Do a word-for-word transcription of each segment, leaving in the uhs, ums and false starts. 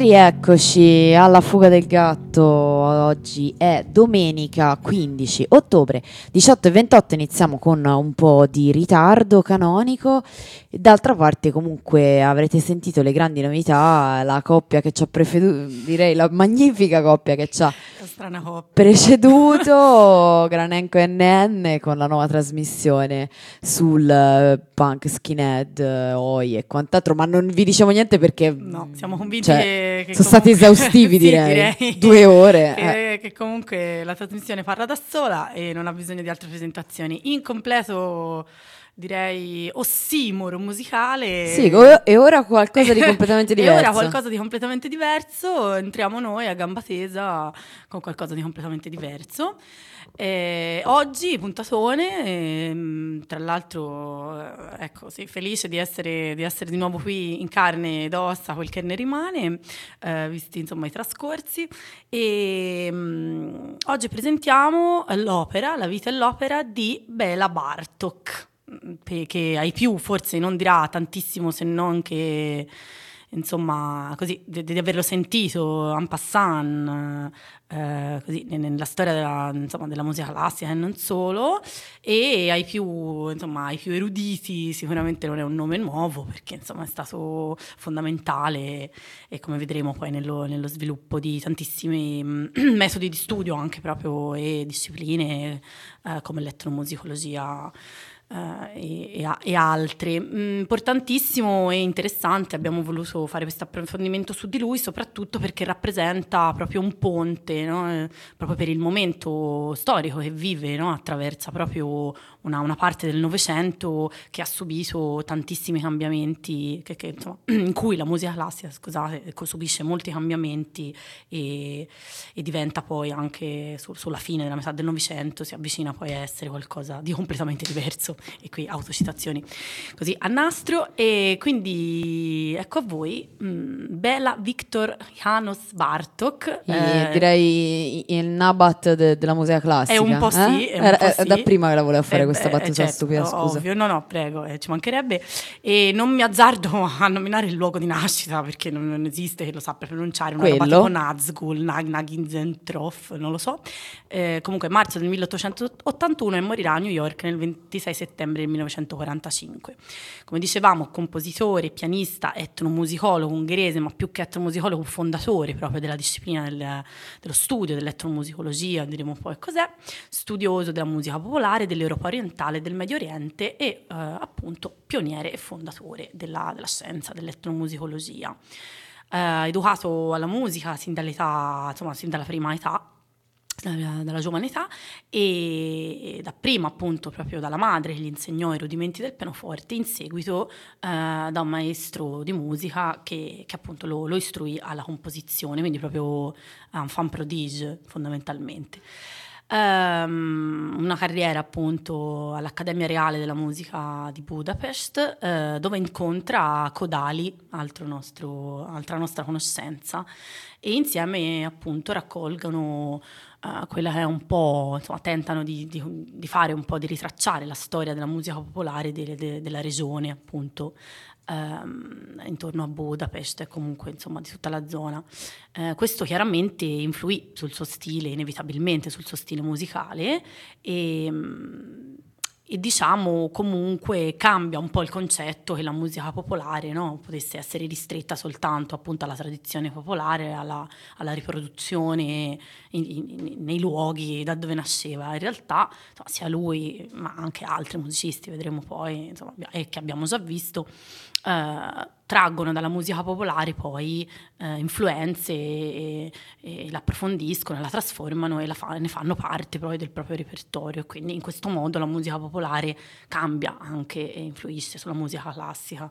rieccoci alla Fuga del Gatto. Oggi è domenica quindici ottobre, diciotto e ventotto. Iniziamo con un po' di ritardo canonico. D'altra parte, comunque, avrete sentito le grandi novità. La coppia che ci ha preceduto, direi la magnifica coppia che ci ha strana coppia. preceduto, Granenko e N N, con la nuova trasmissione sul uh, punk skinhead, uh, oi e quant'altro. Ma non vi diciamo niente perché no, siamo convinti cioè, che, che sono comunque... stati esaustivi, sì, direi. direi Due ore. Che, eh. che comunque la trasmissione parla da sola e non ha bisogno di altre presentazioni. In completo, direi, ossimoro musicale. Sì, e ora qualcosa di completamente diverso. E ora qualcosa di completamente diverso. Entriamo noi a gamba tesa con qualcosa di completamente diverso. Eh, oggi puntatone, eh, tra l'altro, eh, ecco, sì, felice di essere, di essere di nuovo qui in carne ed ossa, quel che ne rimane, eh, visti insomma i trascorsi. E mh, oggi presentiamo l'opera, la vita e l'opera di Béla Bartók, che ai più forse non dirà tantissimo, se non che insomma così di, di averlo sentito en passant, eh, così nella storia della, insomma, della musica classica e non solo, e ai più insomma ai più eruditi sicuramente non è un nome nuovo, perché insomma è stato fondamentale e come vedremo poi nello, nello sviluppo di tantissimi metodi di studio anche proprio e discipline, eh, come l'etnomusicologia Uh, e, e, e altre. Mm, importantissimo e interessante, abbiamo voluto fare questo approfondimento su di lui, soprattutto perché rappresenta proprio un ponte, no? eh, proprio per il momento storico che vive, no? Attraversa proprio una, una parte del Novecento che ha subito tantissimi cambiamenti, che, che, insomma, in cui la musica classica, scusate, subisce molti cambiamenti e, e diventa poi anche su, sulla fine della metà del Novecento, si avvicina poi a essere qualcosa di completamente diverso. E qui autocitazioni così a nastro. E quindi ecco a voi mh, Béla Viktor János Bartók, eh, direi il Nabat de, della musica classica. È un po' sì, eh? è un po' Era, sì. Da prima che la voleva fare eh, questa battuta certo, stupida, scusa. Ovvio, no no prego, eh, ci mancherebbe. E non mi azzardo a nominare il luogo di nascita perché non, non esiste che lo sappia pronunciare, una Quello. roba tipo Nazgul, Nag, Naginzentrof, non lo so. Eh, comunque marzo del milleottocentottantuno e morirà a New York nel ventisei settembre del millenovecentoquarantacinque. Come dicevamo, compositore, pianista, etnomusicologo ungherese, ma più che etnomusicologo fondatore proprio della disciplina del, dello studio dell'etnomusicologia, diremo poi cos'è, studioso della musica popolare, dell'Europa orientale, del Medio Oriente e eh, appunto pioniere e fondatore della, della scienza dell'etnomusicologia. Eh, educato alla musica sin dall'età, insomma, sin dalla prima età, dalla giovane età, e dapprima appunto proprio dalla madre che gli insegnò i rudimenti del pianoforte, in seguito eh, da un maestro di musica che, che appunto lo, lo istruì alla composizione, quindi proprio un enfant prodige fondamentalmente. Um, una carriera appunto all'Accademia Reale della Musica di Budapest, eh, dove incontra Kodály, altro nostro, altra nostra conoscenza, e insieme appunto raccolgono uh, quella che è un po', insomma, tentano di, di, di fare un po', di ritracciare la storia della musica popolare de, de, della regione appunto, Um, intorno a Budapest e comunque insomma di tutta la zona. Uh, questo chiaramente influì sul suo stile, inevitabilmente sul suo stile musicale e, um, e diciamo comunque cambia un po' il concetto che la musica popolare, no, potesse essere ristretta soltanto appunto alla tradizione popolare, alla, alla riproduzione in, in, nei luoghi da dove nasceva. In realtà insomma, sia lui ma anche altri musicisti, vedremo poi, insomma, e che abbiamo già visto, Uh, traggono dalla musica popolare poi uh, influenze e, e la approfondiscono, la trasformano e la fa- ne fanno parte poi del proprio repertorio. Quindi in questo modo la musica popolare cambia anche e influisce sulla musica classica.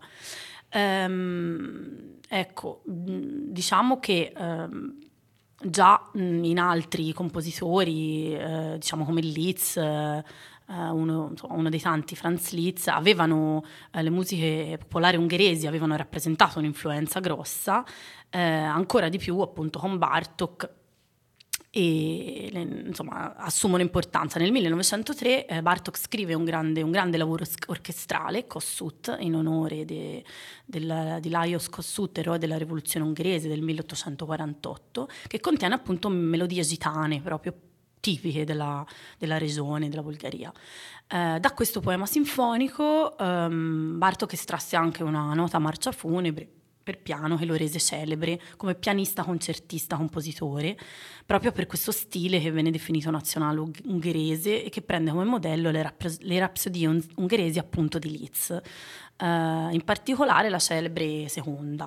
Um, ecco, diciamo che um, già in altri compositori, uh, diciamo come Liszt, uh, Uh, uno, insomma, uno dei tanti, Franz Liszt, avevano uh, le musiche popolari ungheresi avevano rappresentato un'influenza grossa, uh, ancora di più appunto con Bartók e le, insomma assumono importanza. Nel millenovecentotre eh, Bartók scrive un grande, un grande lavoro orchestrale, Kossuth, in onore de, del, di Lajos Kossuth, eroe della rivoluzione ungherese del milleottocentoquarantotto, che contiene appunto melodie gitane proprio tipiche della, della regione, della Bulgaria. Eh, da questo poema sinfonico ehm, Bartók estrasse anche una nota marcia funebre per piano che lo rese celebre come pianista, concertista, compositore, proprio per questo stile che viene definito nazionale ungherese e che prende come modello le, rap- le rapsodie un- ungheresi appunto di Liszt, uh, in particolare la celebre seconda.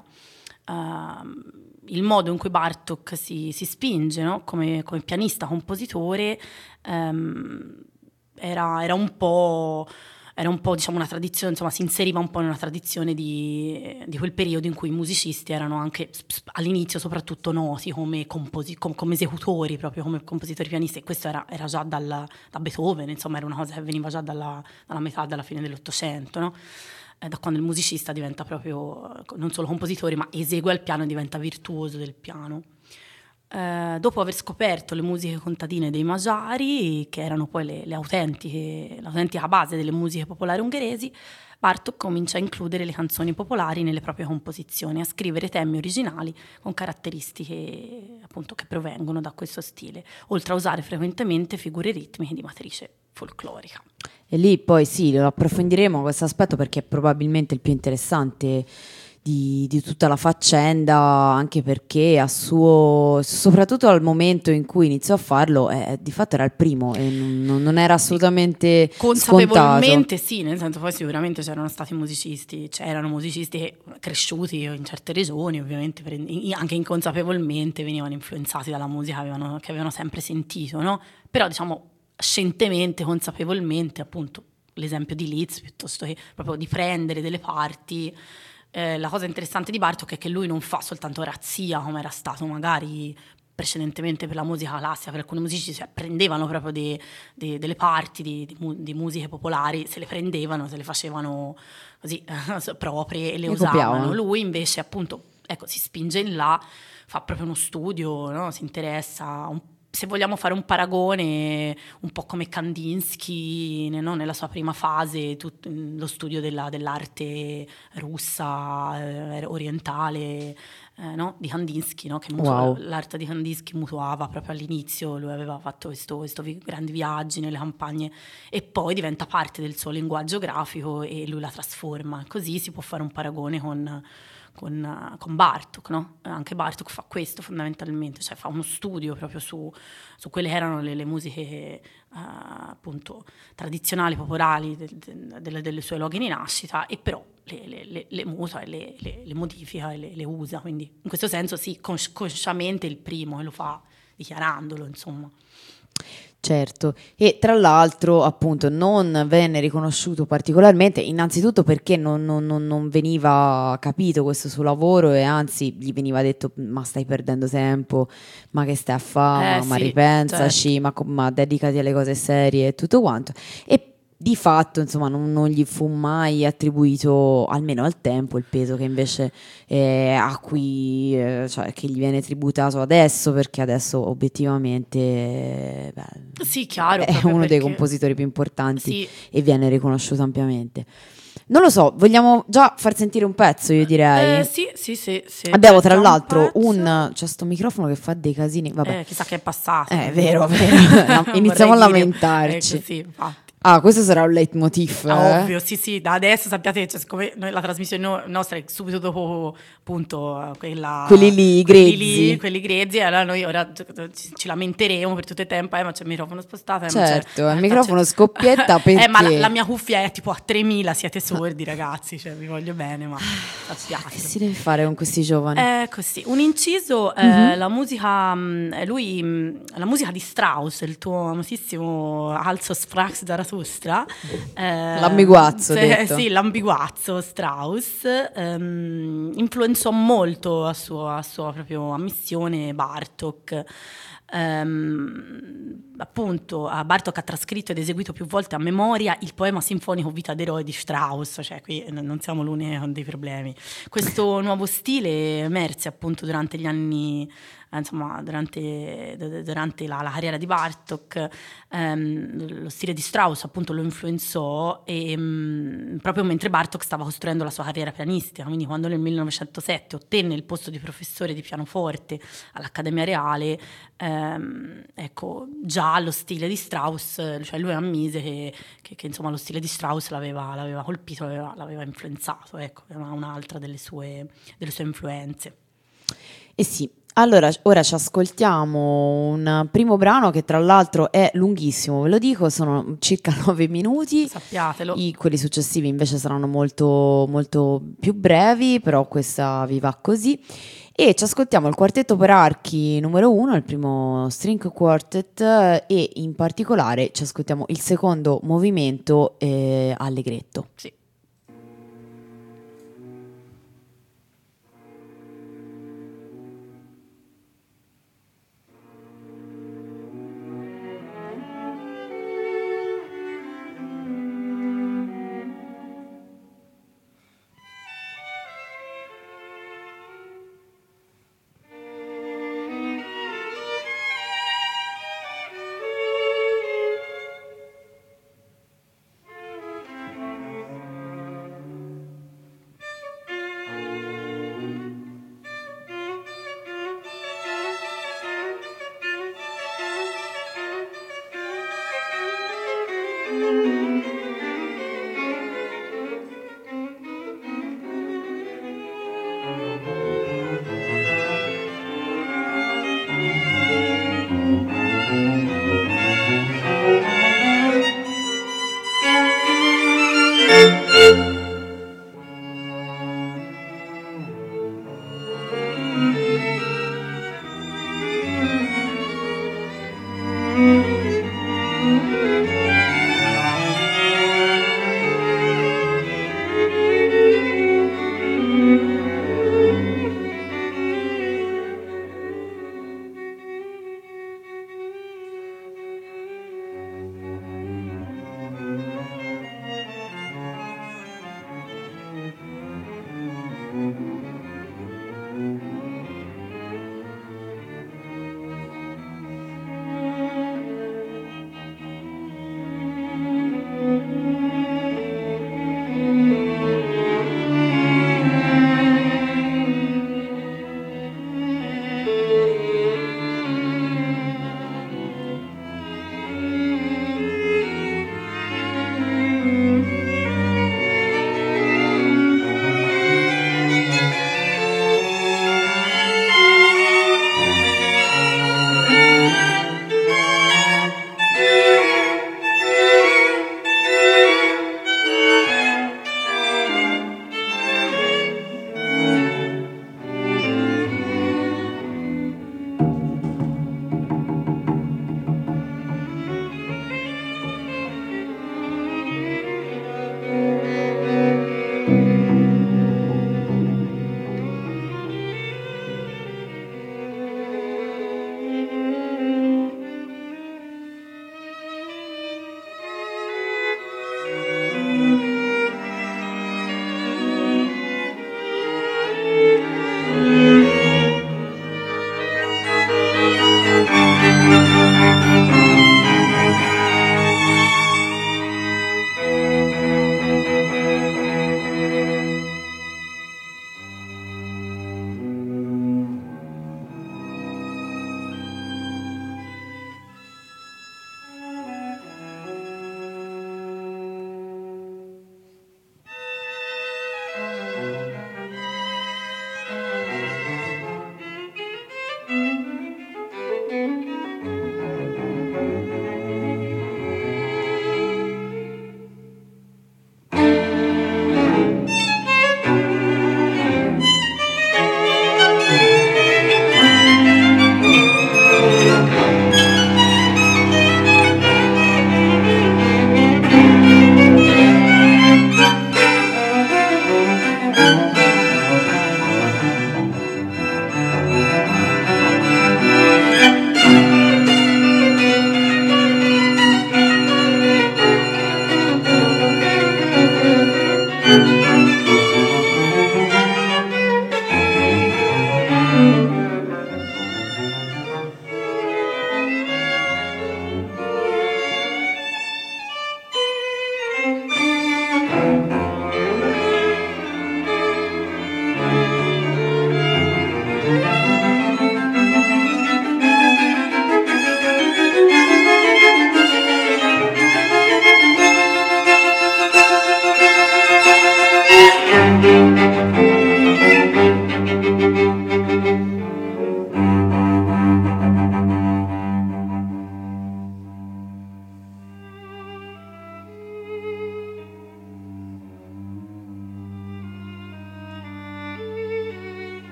Uh, il modo in cui Bartók si, si spinge, no? come, come pianista, compositore, um, era, era un po'... Era un po', diciamo, una tradizione, insomma, si inseriva un po' in una tradizione di, di quel periodo in cui i musicisti erano anche all'inizio soprattutto noti come, composi- com- come esecutori, proprio come compositori pianisti, e questo era, era già dal, da Beethoven, insomma, era una cosa che veniva già dalla, dalla metà, dalla fine dell'Ottocento, no? Eh, da quando il musicista diventa proprio non solo compositore, ma esegue al piano e diventa virtuoso del piano. Eh, dopo aver scoperto le musiche contadine dei Magyari, che erano poi le, le autentiche, l'autentica base delle musiche popolari ungheresi, Bartók comincia a includere le canzoni popolari nelle proprie composizioni, a scrivere temi originali con caratteristiche appunto che provengono da questo stile, oltre a usare frequentemente figure ritmiche di matrice folclorica. E lì poi sì, lo approfondiremo questo aspetto perché è probabilmente il più interessante Di, di tutta la faccenda, anche perché a suo, soprattutto al momento in cui iniziò a farlo, eh, di fatto era il primo e non, non era assolutamente consapevolmente scontato. Sì, nel senso poi sicuramente c'erano stati musicisti, c'erano musicisti che, cresciuti in certe regioni, ovviamente anche inconsapevolmente venivano influenzati dalla musica che avevano, che avevano sempre sentito, no? Però diciamo scientemente, consapevolmente, appunto l'esempio di Liszt, piuttosto che proprio di prendere delle parti. Eh, la cosa interessante di Bartók è che lui non fa soltanto razzia come era stato magari precedentemente per la musica classica, per alcuni musicisti, cioè, prendevano proprio de, de, delle parti di, di, di musiche popolari, se le prendevano, se le facevano così eh, proprie e le, le usavano. Copiavano. Lui invece appunto ecco, si spinge in là, fa proprio uno studio, no? Si interessa un po'. Se vogliamo fare un paragone, un po' come Kandinsky, no? Nella sua prima fase, tut, lo studio della, dell'arte russa, eh, orientale, eh, no? Di Kandinsky, no? Che mutua, wow. L'arte di Kandinsky mutuava proprio all'inizio, lui aveva fatto questo, questo vi, grandi viaggi nelle campagne e poi diventa parte del suo linguaggio grafico e lui la trasforma. Così si può fare un paragone con... Con, con Bartók, no? Anche Bartók fa questo fondamentalmente, cioè fa uno studio proprio su, su quelle che erano le, le musiche uh, appunto tradizionali, popolari de, de, de, delle sue luoghi di nascita e però le, le, le, le muta e le, le, le modifica e le, le usa, quindi in questo senso sì, consci- consciamente il primo e lo fa dichiarandolo, insomma. Certo, e tra l'altro appunto non venne riconosciuto particolarmente, innanzitutto perché non, non, non veniva capito questo suo lavoro e anzi gli veniva detto ma stai perdendo tempo, ma che stai a fare, eh, ma sì, ripensaci, certo. ma, ma dedicati alle cose serie e tutto quanto. E di fatto, insomma, non, non gli fu mai attribuito, almeno al tempo, il peso che invece eh, a cui eh, cioè, che gli viene tributato adesso, perché adesso obiettivamente eh, beh, sì, chiaro, è uno perché... dei compositori più importanti sì. e viene riconosciuto ampiamente. Non lo so, vogliamo già far sentire un pezzo, io direi. Eh, sì, sì, sì, sì. Abbiamo tra l'altro un, un c'è sto microfono che fa dei casini, vabbè. Eh, chissà che è passato. Eh, è vero, vero. Iniziamo a lamentarci. Ecco, sì, infatti. Ah, questo sarà un leitmotiv, ah, eh? Ovvio, sì, sì, da adesso sappiate, cioè, siccome noi, la trasmissione no, nostra è subito dopo, appunto, quella... Quelli lì, quelli grezzi. Lì, quelli grezzi, allora noi ora ci, ci lamenteremo per tutto il tempo, eh, ma c'è il microfono spostato. Eh, certo, ma il eh, microfono c'è... scoppietta perché... Eh, ma la, la mia cuffia è tipo a tremila, siete sordi ragazzi, cioè vi voglio bene, ma sappiate. Che si deve fare con questi giovani? Eh, così, un inciso, mm-hmm. eh, la musica, mh, lui, mh, la musica di Strauss, il tuo amatissimo Also sprach Zarathustra, eh, l'ambiguazzo, se, detto. Sì, l'ambiguazzo Strauss, ehm, influenzò molto a sua, a sua proprio ammissione Bartók. Um, appunto Bartók ha trascritto ed eseguito più volte a memoria il poema sinfonico Vita d'eroe di Strauss, cioè qui non siamo l'unico con dei problemi. Questo nuovo stile emerse appunto durante gli anni insomma, durante, durante la, la carriera di Bartók, ehm, lo stile di Strauss appunto lo influenzò e mh, proprio mentre Bartók stava costruendo la sua carriera pianistica, quindi quando nel millenovecentosette ottenne il posto di professore di pianoforte all'Accademia Reale, ehm, ecco, già lo stile di Strauss, cioè lui ammise che, che, che insomma lo stile di Strauss l'aveva, l'aveva colpito, l'aveva, l'aveva influenzato, ecco, era un'altra delle sue, delle sue influenze. Eh sì, allora ora ci ascoltiamo un primo brano che tra l'altro è lunghissimo, ve lo dico, sono circa nove minuti. Sappiatelo. I, quelli successivi invece saranno molto, molto più brevi, però questa vi va così. E ci ascoltiamo il quartetto per archi numero uno, il primo string quartet, e in particolare ci ascoltiamo il secondo movimento eh, allegretto. Sì.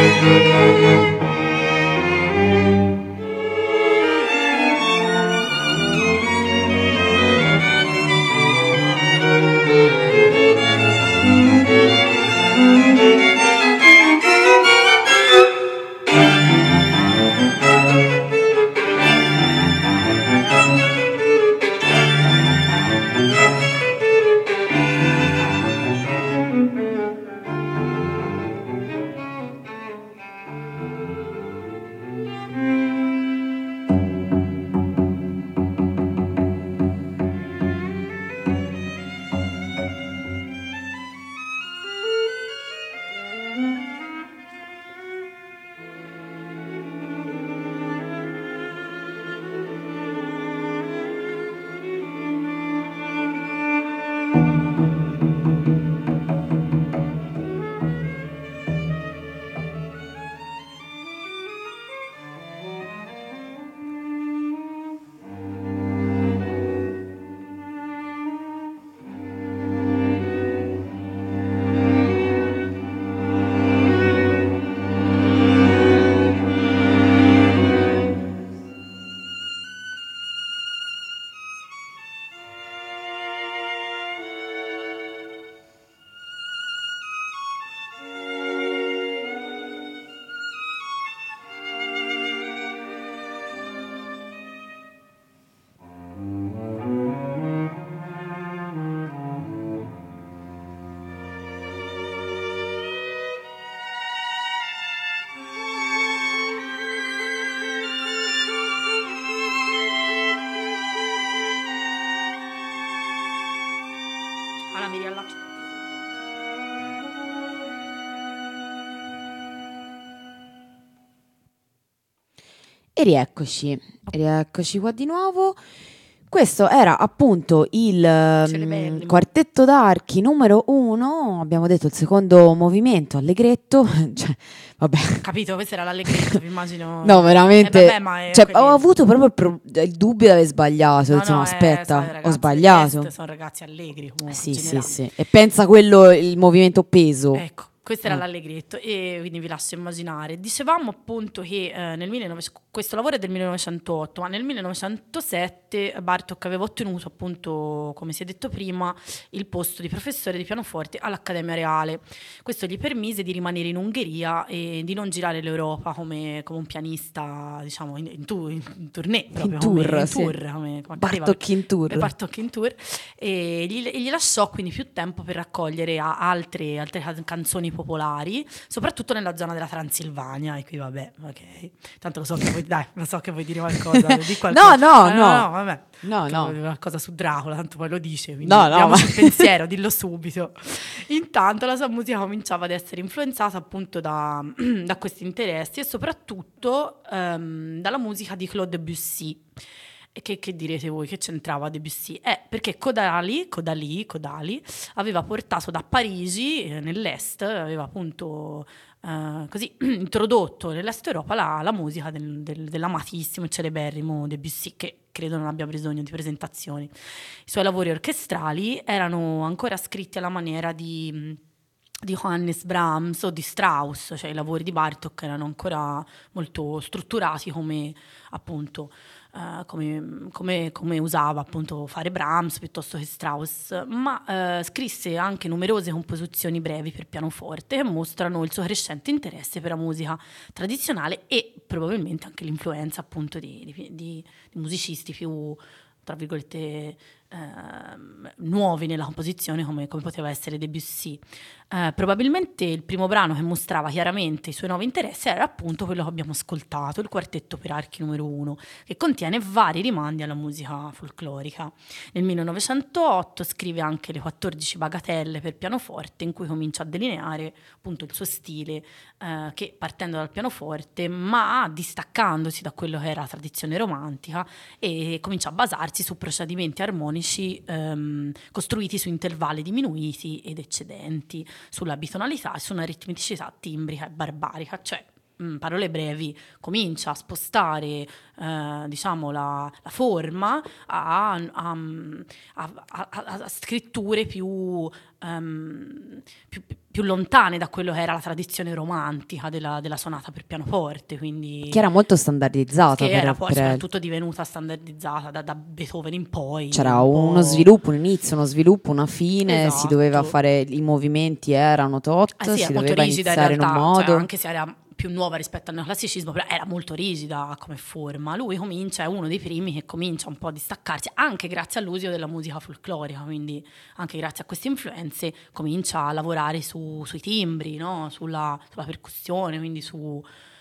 Alla mi riallaccio. E rieccoci, rieccoci qua di nuovo. Questo era appunto il um, quartetto d'archi numero uno, abbiamo detto il secondo movimento, allegretto, cioè, vabbè. Capito, questo era l'allegretto, vi immagino. No, veramente, eh, vabbè, ma cioè, quelli... ho avuto proprio il, pro- il dubbio di aver sbagliato, no, ho detto, no, no, aspetta, eh, ragazzi, ho sbagliato. Questi sono ragazzi allegri comunque. Sì, sì, sì, e pensa quello, il movimento peso. Ecco. Questo era Ah. l'allegretto e quindi vi lascio immaginare. Dicevamo appunto che eh, nel millenovecento, questo lavoro è del millenovecentotto, ma nel millenovecentosette Bartók aveva ottenuto appunto, come si è detto prima, il posto di professore di pianoforte all'Accademia Reale. Questo gli permise di rimanere in Ungheria e di non girare l'Europa come, come un pianista, diciamo, in, in, tu, in tournée, proprio in tour, come, in sì. tour come, come Bartók in tour. Bartók in tour e gli, e gli lasciò quindi più tempo per raccogliere a altre, altre canzoni popolari, soprattutto nella zona della Transilvania. E qui vabbè, ok, tanto lo so che vuoi, dai, lo so che vuoi dire qualcosa, di qualcosa. no, no, eh, no, no, no, vabbè, no, no. qualcosa su Dracula, tanto poi lo dice, quindi no, no, diamoci ma... il pensiero, dillo subito. Intanto la sua musica cominciava ad essere influenzata appunto da, da questi interessi e soprattutto um, dalla musica di Claude Debussy. E che, che direte voi, che c'entrava Debussy? Eh, perché Codali, Codali, Codali aveva portato da Parigi, eh, nell'est, aveva appunto eh, così introdotto nell'est Europa la, la musica del, del, dell'amatissimo e celeberrimo Debussy, che credo non abbia bisogno di presentazioni. I suoi lavori orchestrali erano ancora scritti alla maniera di... di Johannes Brahms o di Strauss, cioè i lavori di Bartók erano ancora molto strutturati come appunto uh, come, come, come usava appunto fare Brahms piuttosto che Strauss, ma uh, scrisse anche numerose composizioni brevi per pianoforte che mostrano il suo crescente interesse per la musica tradizionale e probabilmente anche l'influenza appunto di, di, di, di musicisti più, tra virgolette, eh, nuovi nella composizione come, come poteva essere Debussy. Eh, probabilmente il primo brano che mostrava chiaramente i suoi nuovi interessi era appunto quello che abbiamo ascoltato, il quartetto per archi numero uno, che contiene vari rimandi alla musica folclorica. Nel millenovecentotto scrive anche le quattordici bagatelle per pianoforte, in cui comincia a delineare appunto il suo stile, eh, che partendo dal pianoforte ma distaccandosi da quello che era la tradizione romantica, e comincia a basarsi su procedimenti armonici ehm, costruiti su intervalli diminuiti ed eccedenti, sulla bitonalità e su una ritmicità timbrica e barbarica, cioè mh, parole brevi, comincia a spostare eh, diciamo la, la forma a, a, a, a, a scritture più, um, più, più lontane da quello che era la tradizione romantica della, della sonata per pianoforte, quindi che era molto standardizzata, che per, era poi per- soprattutto divenuta standardizzata da, da Beethoven in poi. c'era un po'. uno sviluppo, un inizio, uno sviluppo, una fine, si Esatto. doveva fare, i movimenti erano tot, Eh sì, è si molto doveva rigida in iniziare in un realtà, cioè, modo. anche se era più nuova rispetto al neoclassicismo, però era molto rigida come forma. Lui comincia, è uno dei primi che comincia un po' a distaccarsi, anche grazie all'uso della musica folclorica, quindi anche grazie a queste influenze comincia a lavorare su, sui timbri, no? sulla, sulla percussione, quindi su...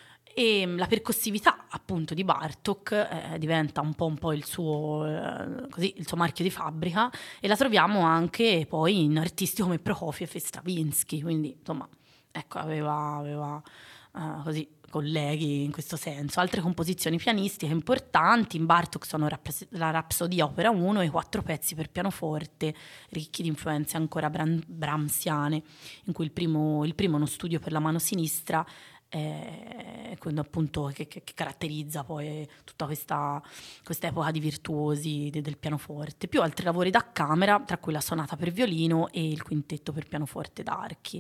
E la percussività appunto di Bartók eh, diventa un po', un po' il, suo, eh, così, il suo marchio di fabbrica, e la troviamo anche poi in artisti come Prokofiev e Stravinsky, quindi insomma ecco, aveva, aveva eh, così colleghi in questo senso. Altre composizioni pianistiche importanti in Bartók sono Raps- la Rapsodia Opera uno e i quattro pezzi per pianoforte ricchi di influenze ancora bram- brahmsiane, in cui il primo, il primo è uno studio per la mano sinistra, eh, quello appunto che, che, che caratterizza poi tutta questa quest'epoca di virtuosi de, del pianoforte, più altri lavori da camera, tra cui la sonata per violino e il quintetto per pianoforte d'archi.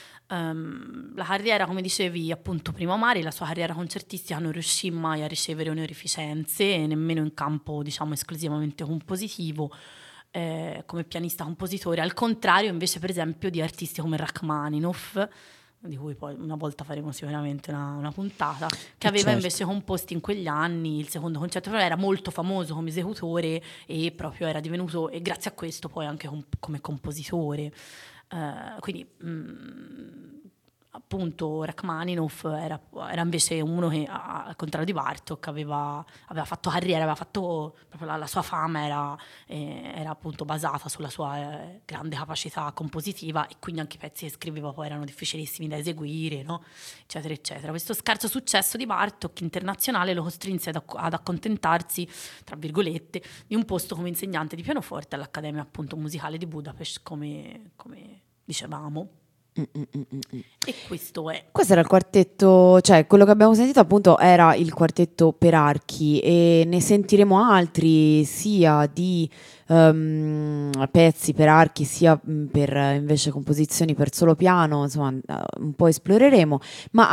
Um, la carriera, come dicevi appunto prima Mari, la sua carriera concertistica non riuscì mai a ricevere onorificenze, nemmeno in campo diciamo esclusivamente compositivo, eh, come pianista compositore, al contrario invece per esempio di artisti come Rachmaninoff, di cui poi una volta faremo sicuramente una, una puntata, che aveva certo. invece composto in quegli anni il secondo concerto, però era molto famoso come esecutore e proprio era divenuto, e grazie a questo poi anche com- come compositore. Uh, quindi mh, appunto Rachmaninoff era, era invece uno che al contrario di Bartók aveva, aveva fatto carriera, aveva fatto proprio la, la sua fama era, eh, era appunto basata sulla sua eh, grande capacità compositiva, e quindi anche i pezzi che scriveva poi erano difficilissimi da eseguire, no? eccetera eccetera. Questo scarso successo di Bartók internazionale lo costrinse ad, acc- ad accontentarsi tra virgolette di un posto come insegnante di pianoforte all'Accademia appunto musicale di Budapest, come, come dicevamo. Mm, mm, mm, mm. E questo è. Questo era il quartetto, cioè quello che abbiamo sentito appunto era il quartetto per archi, e ne sentiremo altri sia di um, pezzi per archi sia mh, per eh, invece composizioni per solo piano, insomma eh, un po' esploreremo, ma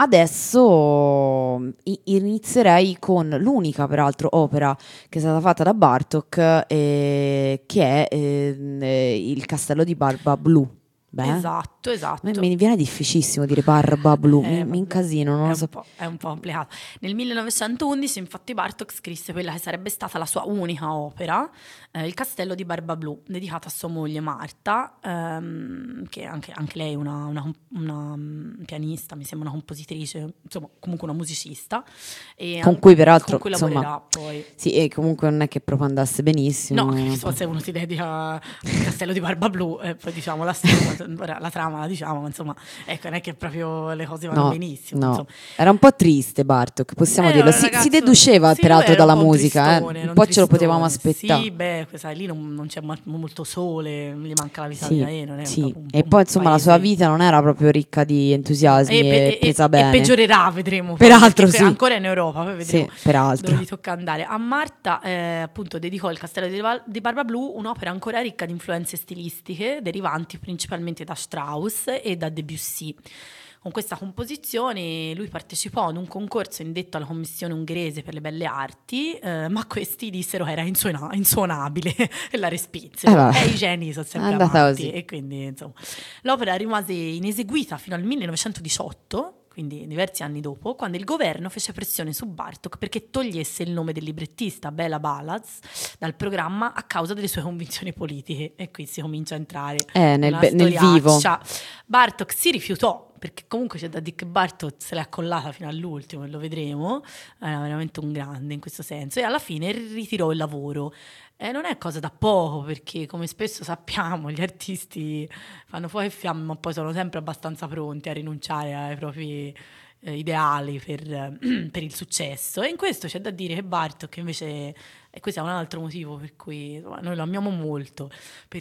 adesso mh, i- inizierei con l'unica peraltro opera che è stata fatta da Bartók, eh, che è ehm, eh, il Castello di Barba Blu. Beh, Esatto, esatto. mi, mi viene difficilissimo dire barba blu, Eh, mi, mi vabbè, incasino, non è lo un so. po', è un po' complicato. Nel millenovecentoundici, infatti, Bartók scrisse quella che sarebbe stata la sua unica opera, eh, Il Castello di Barba Blu, dedicata a sua moglie Marta, ehm, che anche, anche lei è una, una, una mm, pianista, mi sembra una compositrice, insomma, comunque una musicista. E Con an- cui peraltro, con cui insomma, lavorerà poi. sì, e comunque non è che proprio andasse benissimo. No, che so, se uno si dedica al Castello di Barba Blu, eh, poi diciamo la storia, la trama la diciamo, insomma, ecco, non è che proprio le cose vanno No, benissimo. no. Insomma. Era un po' triste Bartók, possiamo Eh, dirlo. un Si, ragazzo- si deduceva sì, peraltro lui era dalla un po' un musica, tristone, eh. non Un po' ce lo potevamo tristone. aspettare. Sì, beh, sai, lì non, non c'è mo- molto sole, gli manca la Sì, vitamina E, non è sì. proprio un, E un poi insomma la sua paese- vita non era proprio ricca di entusiasmi e, e, pe- e- presa e bene. peggiorerà, vedremo. poi, Peraltro perché sì. Ancora in Europa, poi vedremo Sì, peraltro. dove gli tocca andare. A Marta, eh, appunto, dedicò il Castello di, Val- di Barba Blu, un'opera ancora ricca di influenze stilistiche, derivanti principalmente da Strauss e da Debussy. Con questa composizione lui partecipò ad un concorso indetto alla Commissione ungherese per le belle arti, eh, ma questi dissero che era insuona- insuonabile e la respinsero. Eh, vabbè. e i geni sono sempre È andata avanti, così. e quindi insomma l'opera rimase ineseguita fino al millenovecentodiciotto, quindi diversi anni dopo, quando il governo fece pressione su Bartók perché togliesse il nome del librettista Béla Balázs dal programma a causa delle sue convinzioni politiche, e qui si comincia a entrare Eh, nel, una be- nel vivo. storiaccia. Bartók si rifiutò, perché comunque c'è da dire che Bartók se l'è accollata fino all'ultimo, e lo vedremo, era veramente un grande in questo senso, e alla fine ritirò il lavoro. E non è cosa da poco, perché come spesso sappiamo gli artisti fanno fuoco e fiamme, ma poi sono sempre abbastanza pronti a rinunciare ai propri eh, ideali per, per il successo. E in questo c'è da dire che Bartók invece, e questo è un altro motivo per cui insomma, noi lo amiamo molto,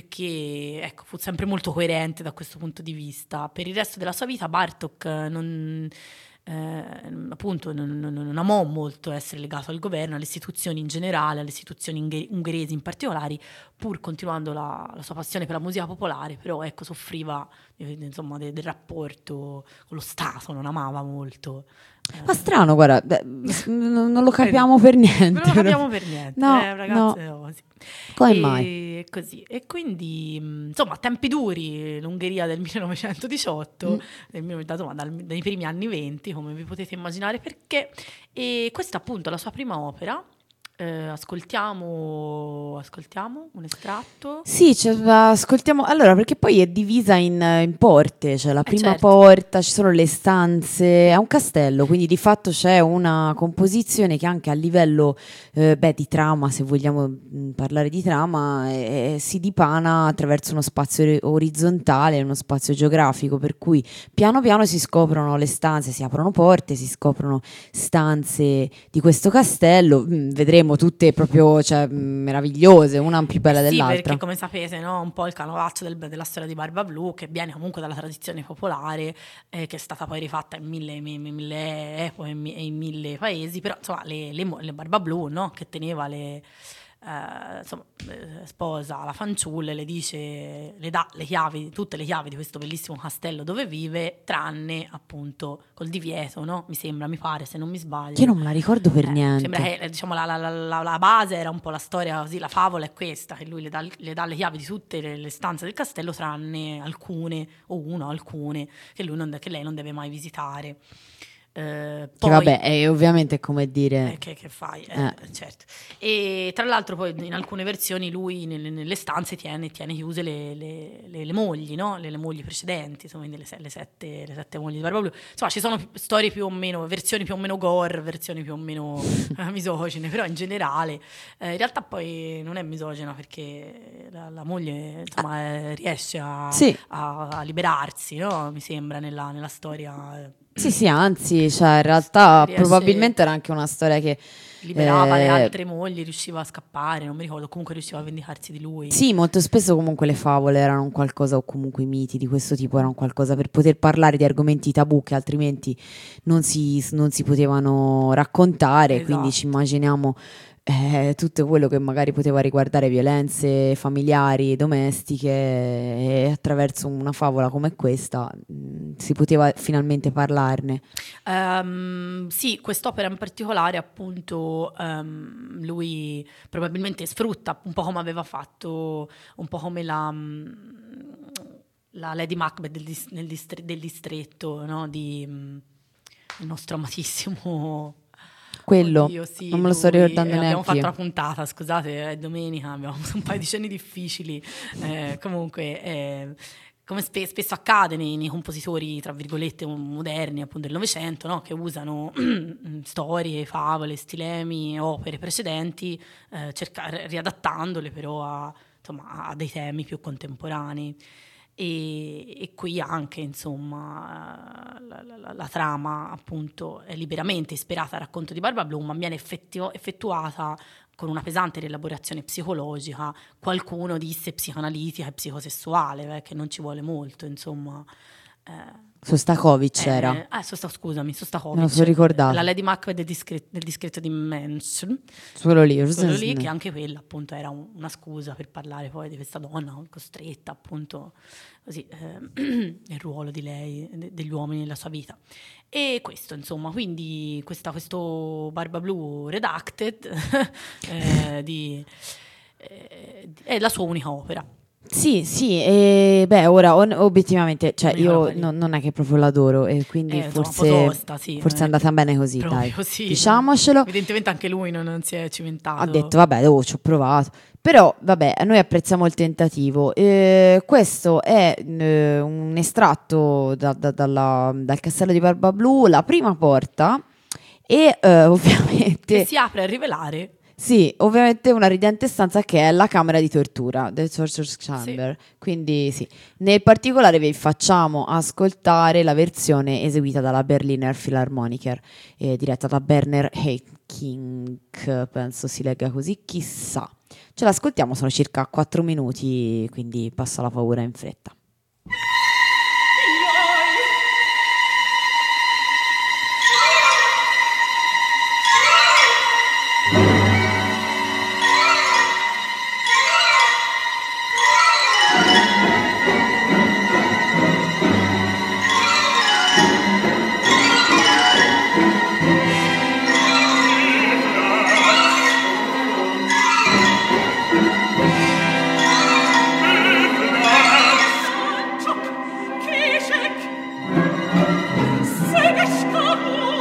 perché ecco, fu sempre molto coerente da questo punto di vista. Per il resto della sua vita Bartók non... Eh, appunto non, non, non amò molto essere legato al governo, alle istituzioni in generale, alle istituzioni inghe- ungheresi in particolare, pur continuando la, la sua passione per la musica popolare, però ecco soffriva eh, insomma de, del rapporto con lo Stato, non amava molto. Ma strano, guarda, beh, non, non lo capiamo per niente. Non lo capiamo per niente, no, eh, ragazze, no. così. Come e, mai? Così. E quindi, insomma, tempi duri, l'Ungheria del millenovecentodiciotto, Mm. del, insomma, dal, dai primi anni venti, come vi potete immaginare, perché. E questa è appunto la sua prima opera. Eh, ascoltiamo, ascoltiamo un estratto. Sì, cioè, ascoltiamo. Allora, perché poi è divisa in, in porte, cioè la Eh, prima certo. porta, ci sono le stanze, è un castello, quindi di fatto c'è una composizione che anche a livello eh, beh, di trama, se vogliamo mh, parlare di trama, eh, si dipana attraverso uno spazio ori- orizzontale, uno spazio geografico, per cui piano piano si scoprono le stanze, si aprono porte, si scoprono stanze di questo castello, mh, vedremo tutte proprio cioè, meravigliose, una più bella Sì, dell'altra. perché come sapete, no, un po' il canovaccio del- della storia di Barba Blu, che viene comunque dalla tradizione popolare, eh, che è stata poi rifatta in mille, mi- mi- mille epoche e in mi- e in mille paesi, però insomma le, le, mo- le Barba Blu, no, che teneva le, eh, insomma, eh, sposa la fanciulla, e le dice, le dà le chiavi, tutte le chiavi di questo bellissimo castello dove vive, tranne appunto col divieto, no? Mi sembra, mi pare, se non mi sbaglio. Io non me la ricordo per Eh, niente. Sembra che eh, diciamo, la, la- la- la base era un po' la storia così, la favola è questa, che lui le dà, le dà le chiavi di tutte le, le stanze del castello tranne alcune, o una o alcune, che, lui non, che lei non deve mai visitare. Eh, Che poi, vabbè, è ovviamente è come dire... eh, che, che fai? Eh, Eh. certo. E tra l'altro poi in alcune versioni lui nelle, nelle stanze tiene, tiene chiuse le, le- le- le mogli, no? le, le mogli precedenti, insomma, quindi le, se- le sette, le sette mogli di Barba Blu. Insomma, ci sono storie più o meno, versioni più o meno gore, versioni più o meno eh, misogine, però in generale eh, in realtà poi non è misogina perché la, la moglie insomma, eh, riesce a, Sì. a- a liberarsi, no? Mi sembra, nella, nella storia. eh, Sì, sì, anzi, cioè in realtà riesce- probabilmente era anche una storia che... liberava le eh, altre mogli, riusciva a scappare, non mi ricordo, comunque riusciva a vendicarsi di lui. Sì, molto spesso comunque le favole erano un qualcosa, o comunque i miti di questo tipo erano qualcosa per poter parlare di argomenti tabù che altrimenti non si, non si potevano raccontare, Esatto. quindi ci immaginiamo eh, tutto quello che magari poteva riguardare violenze familiari, domestiche, e attraverso una favola come questa mh, si poteva finalmente parlarne. Ehm, sì, quest'opera in particolare, appunto, ehm, lui probabilmente sfrutta un po' come aveva fatto, un po' come la, mm, la Lady Macbeth del, dis- nel distre- del distretto, no? Di mm, il nostro amatissimo. Quello, Oddio, sì, non me lo sto lui. ricordando Eh, abbiamo neanche fatto io. una puntata, scusate, è domenica, abbiamo avuto un paio di scene difficili. Eh, comunque, eh, come spe- spesso accade nei, nei compositori, tra virgolette, moderni, appunto del Novecento, no? Che usano storie, favole, stilemi, opere precedenti, eh, cerca- riadattandole però a, insomma, a dei temi più contemporanei. E, e qui anche, insomma, la, la- la- la trama appunto è liberamente ispirata al racconto di Barba Blu, ma viene effettio- effettuata con una pesante rielaborazione psicologica, qualcuno disse psicoanalitica e psicosessuale, eh, che non ci vuole molto, insomma. Eh, Sostakovic eh, era. ah, Sosta- scusami, Sostakovic. Me lo sono ricordato. La Lady Macbeth del, discre- del discreto di Manson. Solo lì, Solo lì, che anche quella appunto era un- una scusa per parlare poi di questa donna costretta appunto così eh, nel ruolo di lei, de- degli uomini nella sua vita. E questo insomma, quindi questa, questo Barba Blu Redacted eh, di, eh, è la sua unica opera. Sì, sì, e beh, ora on- obiettivamente, cioè Unica roba io lì. no- non è che proprio l'adoro e quindi Eh, insomma, un po' forse, tosta, sì, forse è non è andata bene così, proprio dai, così. diciamocelo. Evidentemente anche lui non, non si è cimentato. Ha detto, vabbè, oh, ci ho provato. Però, vabbè, noi apprezziamo il tentativo. Eh, questo è eh, un estratto da- da- dalla- dal castello di Barba Blu, la prima porta, e eh, ovviamente... che si apre a rivelare. Sì, ovviamente una ridente stanza che è la camera di tortura, The Torture Chamber. Quindi sì, nel particolare vi facciamo ascoltare la versione eseguita dalla Berliner Philharmoniker, eh, diretta da Berner Heiking, penso si legga così, chissà. Ce l'ascoltiamo, sono circa quattro minuti, quindi passa la paura in fretta.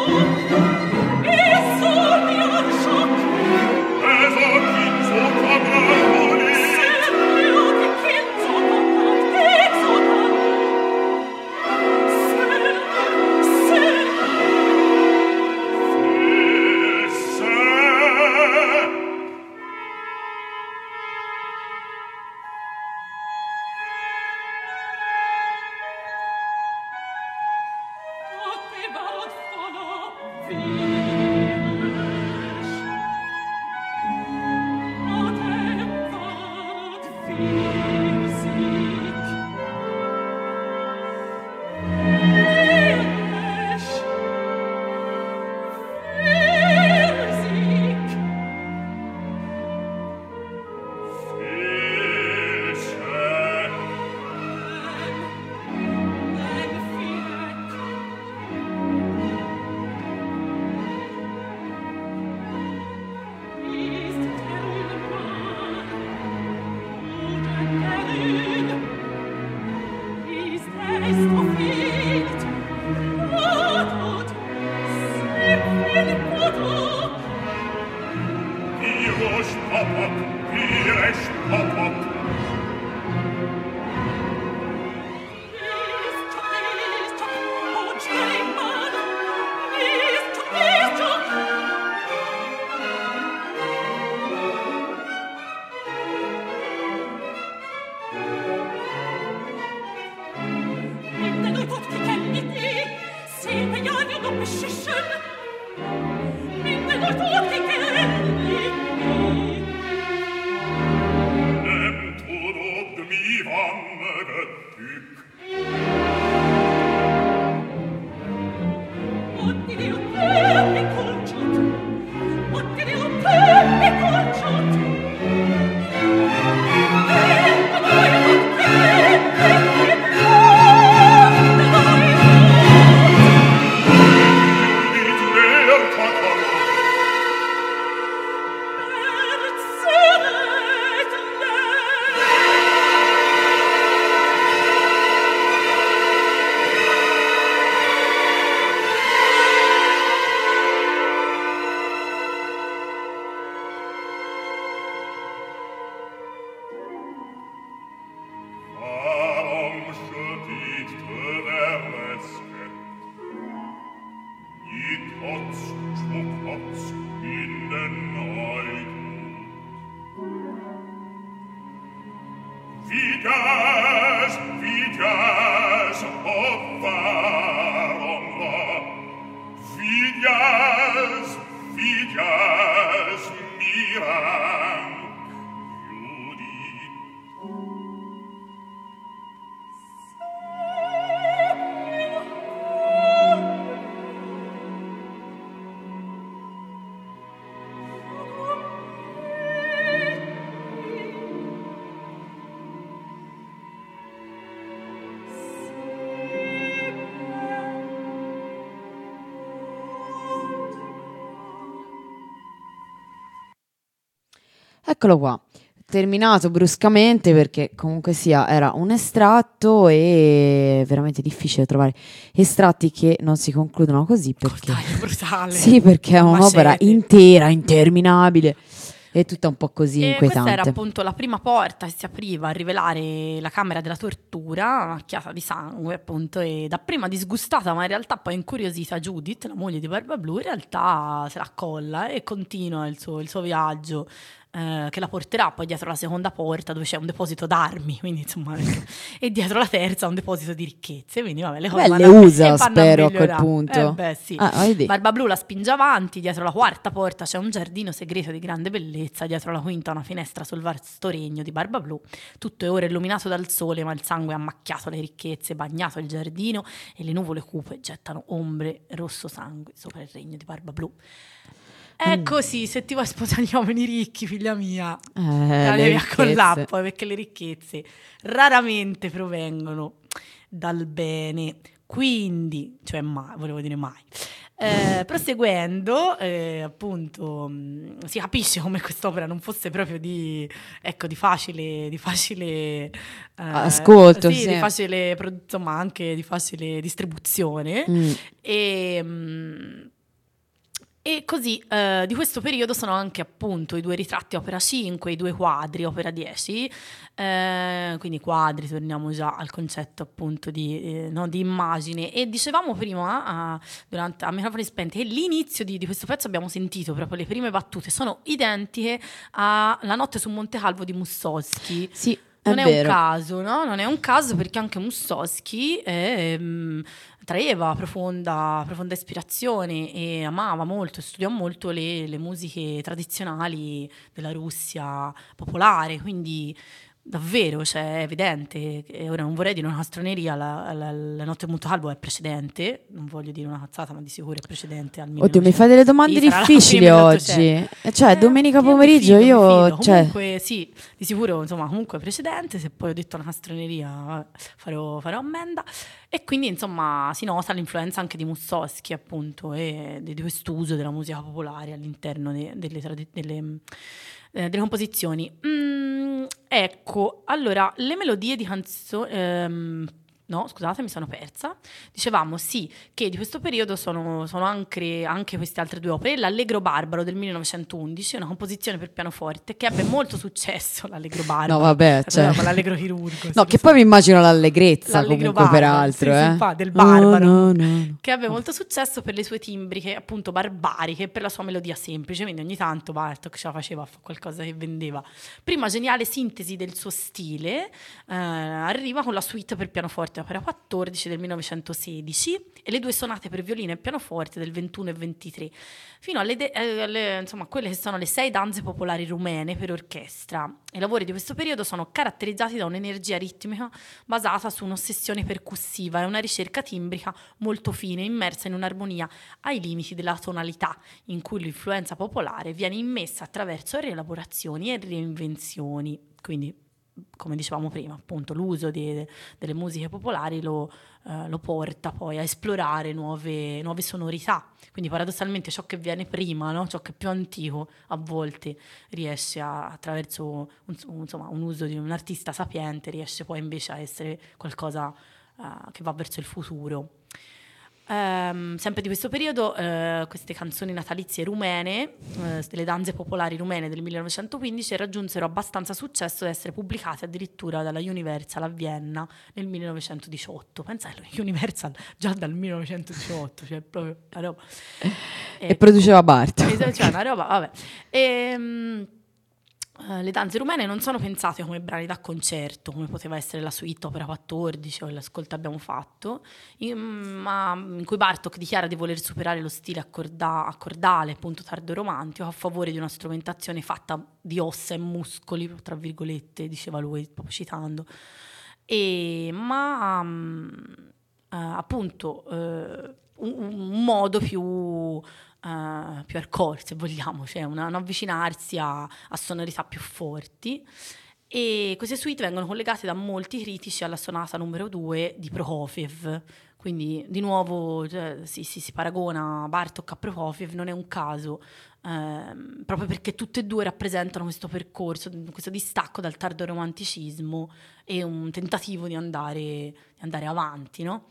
Eccolo qua, terminato bruscamente perché comunque sia era un estratto e è veramente difficile trovare estratti che non si concludono così perché brutale. Sì, perché è un'opera intera, interminabile. È tutta un po' così e inquietante. Questa era appunto la prima porta che si apriva a rivelare la camera della tortura, macchiata di sangue appunto, e dapprima disgustata ma in realtà poi incuriosita Judith, la moglie di Barbablù, in realtà se la accolla e continua il suo, il suo viaggio eh, che la porterà poi dietro la seconda porta dove c'è un deposito d'armi, quindi insomma, e dietro la terza un deposito di ricchezze, quindi vabbè, le cose beh, le vanno, usa spero a quel a punto. eh beh, sì. ah, Barbablù la spinge avanti, dietro la quarta porta c'è un giardino segreto di grande bellezza, dietro la quinta una finestra sul vasto regno di Barbablù, tutto è ora illuminato dal sole ma il sangue ha macchiato le ricchezze, bagnato il giardino e le nuvole cupe gettano ombre rosso sangue sopra il regno di Barbablù. È così, se ti vuoi sposare gli uomini ricchi, figlia mia, eh, la devi accollare poi, perché le ricchezze raramente provengono dal bene, quindi, cioè mai, volevo dire mai. Eh, proseguendo, eh, appunto, mh, si capisce come quest'opera non fosse proprio di, ecco, di facile, di facile eh, ascolto, sì, sì. di facile, insomma, anche di facile distribuzione. Mm. E mh, E così eh, di questo periodo sono anche appunto i due ritratti opera cinque, i due quadri opera dieci, eh, quindi quadri, torniamo già al concetto appunto di, eh, no, di immagine. E dicevamo prima, a, durante, a microfoni spenti, che l'inizio di, di questo pezzo abbiamo sentito, proprio le prime battute sono identiche a La notte su Monte Calvo di Mussorgsky. Sì. Non è, è vero. un caso, no? Non è un caso, perché anche Mussorgsky ehm, traeva profonda, profonda ispirazione e amava molto, studiò molto le, le musiche tradizionali della Russia popolare, quindi davvero, cioè, è evidente. E ora non vorrei dire una castroneria, la, la, la notte molto calvo è precedente, non voglio dire una cazzata, ma di sicuro è precedente al Oddio, mi fai delle domande sì, difficili oggi. Cioè, eh, domenica io pomeriggio mi fido, io... mi fido. Cioè... Comunque sì, di sicuro, insomma, comunque è precedente. Se poi ho detto una castroneria, vabbè, farò, farò ammenda. E quindi, insomma, si nota l'influenza anche di Mussorgsky, appunto, e di, di quest'uso della musica popolare all'interno de, delle, tradi- delle, eh, delle composizioni. Mm, ecco, allora, le melodie di canzoni... Ehm, No, scusate, mi sono persa. Dicevamo sì, che di questo periodo sono, sono anche, anche queste altre due opere. L'Allegro Barbaro del millenovecentoundici, una composizione per pianoforte che ebbe molto successo, l'Allegro Barbaro. No, vabbè, cioè... l'Allegro chirurgo. No, che poi mi immagino l'allegrezza L'Allegro comunque Barbaro, peraltro, sì, eh. sì, fa, del Barbaro, no, no, no. che ebbe molto successo per le sue timbriche, appunto barbariche, per la sua melodia semplice, quindi ogni tanto Bartók ce la faceva a fare qualcosa che vendeva. Prima geniale sintesi del suo stile, eh, arriva con la suite per pianoforte opera quattordici del millenovecentosedici e le due sonate per violino e pianoforte del ventuno e ventitré, fino alle, de- alle insomma, quelle che sono le sei danze popolari rumene per orchestra. I lavori di questo periodo sono caratterizzati da un'energia ritmica basata su un'ossessione percussiva e una ricerca timbrica molto fine, immersa in un'armonia ai limiti della tonalità, in cui l'influenza popolare viene immessa attraverso rielaborazioni e reinvenzioni. Quindi, come dicevamo prima, appunto, l'uso di, delle musiche popolari lo, eh, lo porta poi a esplorare nuove, nuove sonorità. Quindi paradossalmente ciò che viene prima, no? Ciò che è più antico, a volte riesce a, attraverso un, un, insomma, un uso di un artista sapiente, riesce poi invece a essere qualcosa uh, che va verso il futuro. Um, sempre di questo periodo, uh, queste canzoni natalizie rumene, uh, delle danze popolari rumene del millenovecentoquindici, raggiunsero abbastanza successo da essere pubblicate addirittura dalla Universal a Vienna nel millenovecentodiciotto. Pensate, Universal già dal millenovecentodiciotto, cioè proprio una roba. E ecco, produceva Bartók. Cioè una roba, vabbè. E, um, Uh, le danze rumene non sono pensate come brani da concerto, come poteva essere la suite opera quattordici o l'ascolto abbiamo fatto, in, ma in cui Bartók dichiara di voler superare lo stile accorda- accordale, appunto tardo-romantico, a favore di una strumentazione fatta di ossa e muscoli, tra virgolette, diceva lui, proprio citando. E, ma um, uh, appunto uh, un, un modo più... Uh, più hardcore, se vogliamo, cioè una, un avvicinarsi a, a sonorità più forti. E queste suite vengono collegate da molti critici alla sonata numero due di Prokofiev. Quindi di nuovo, cioè, si, si, si paragona Bartók a Prokofiev, non è un caso, ehm, proprio perché tutte e due rappresentano questo percorso, questo distacco dal tardo romanticismo e un tentativo di andare, di andare avanti, no?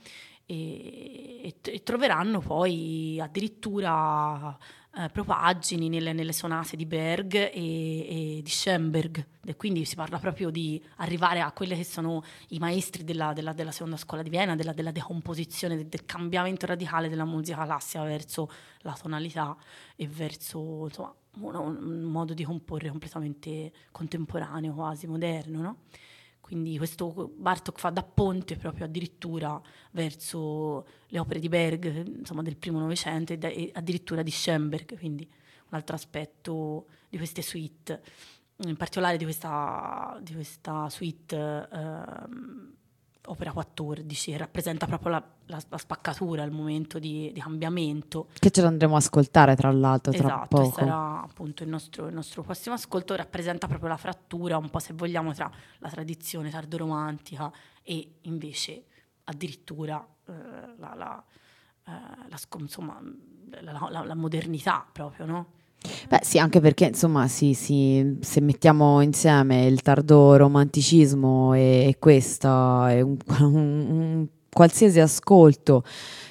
E, e troveranno poi addirittura eh, propagini nelle, nelle sonate di Berg e, e di Schoenberg, e quindi si parla proprio di arrivare a quelli che sono i maestri della, della, della seconda scuola di Vienna, della, della decomposizione, del, del cambiamento radicale della musica classica verso la tonalità e verso, insomma, un, un modo di comporre completamente contemporaneo, quasi moderno, no? Quindi questo Bartók fa da ponte proprio addirittura verso le opere di Berg, insomma, del primo Novecento, e, e addirittura di Schoenberg, quindi un altro aspetto di queste suite, in particolare di questa, di questa suite eh, opera quattordici, rappresenta proprio la, la, la spaccatura, il momento di, di cambiamento. Che ce l'andremo a ascoltare tra l'altro tra esatto, poco. Sarà appunto il nostro, il nostro prossimo ascolto, rappresenta proprio la frattura, un po' se vogliamo, tra la tradizione tardoromantica e invece addirittura eh, la, la, eh, la, insomma, la, la, la modernità proprio, no? Beh sì, anche perché insomma sì, sì, se mettiamo insieme il tardo romanticismo e, e questa è un, un, qualsiasi ascolto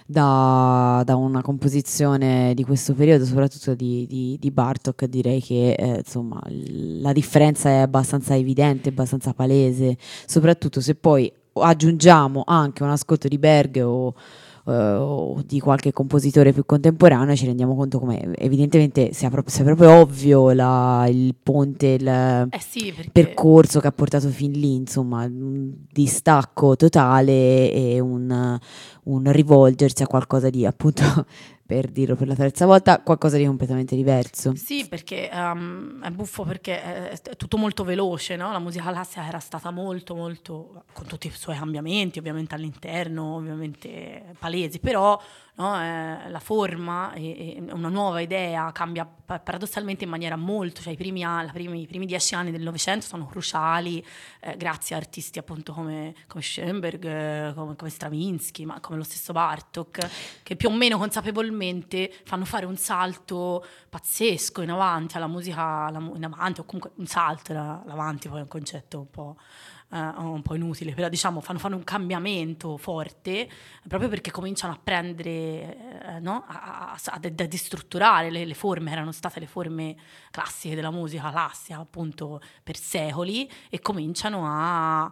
da, da una composizione di questo periodo, soprattutto di, di, di Bartók, direi che eh, insomma la differenza è abbastanza evidente, abbastanza palese, soprattutto se poi aggiungiamo anche un ascolto di Berg o Uh, o di qualche compositore più contemporaneo, ci rendiamo conto come evidentemente sia, pro- sia proprio ovvio la, il ponte, il eh sì, perché... percorso che ha portato fin lì, insomma, un distacco totale e un, un rivolgersi a qualcosa di, appunto, per dirlo per la terza volta, qualcosa di completamente diverso. Sì, perché um, è buffo perché è, è tutto molto veloce, no? La musica classica era stata molto, molto, con tutti i suoi cambiamenti, ovviamente all'interno, ovviamente palesi, però no, eh, la forma e, e una nuova idea cambia paradossalmente in maniera molto, cioè i primi, anni, primi, i primi dieci anni del Novecento sono cruciali eh, grazie a artisti appunto come, come Schoenberg, eh, come, come Stravinsky, ma come lo stesso Bartók, che più o meno consapevolmente fanno fare un salto pazzesco in avanti alla musica, alla, in avanti, o comunque un salto, la, l'avanti poi è un concetto un po'... Uh, un po' inutile, però diciamo fanno, fanno un cambiamento forte proprio perché cominciano a prendere, uh, no? a, a, a, a distrutturare le, le forme, erano state le forme classiche della musica classica appunto per secoli, e cominciano a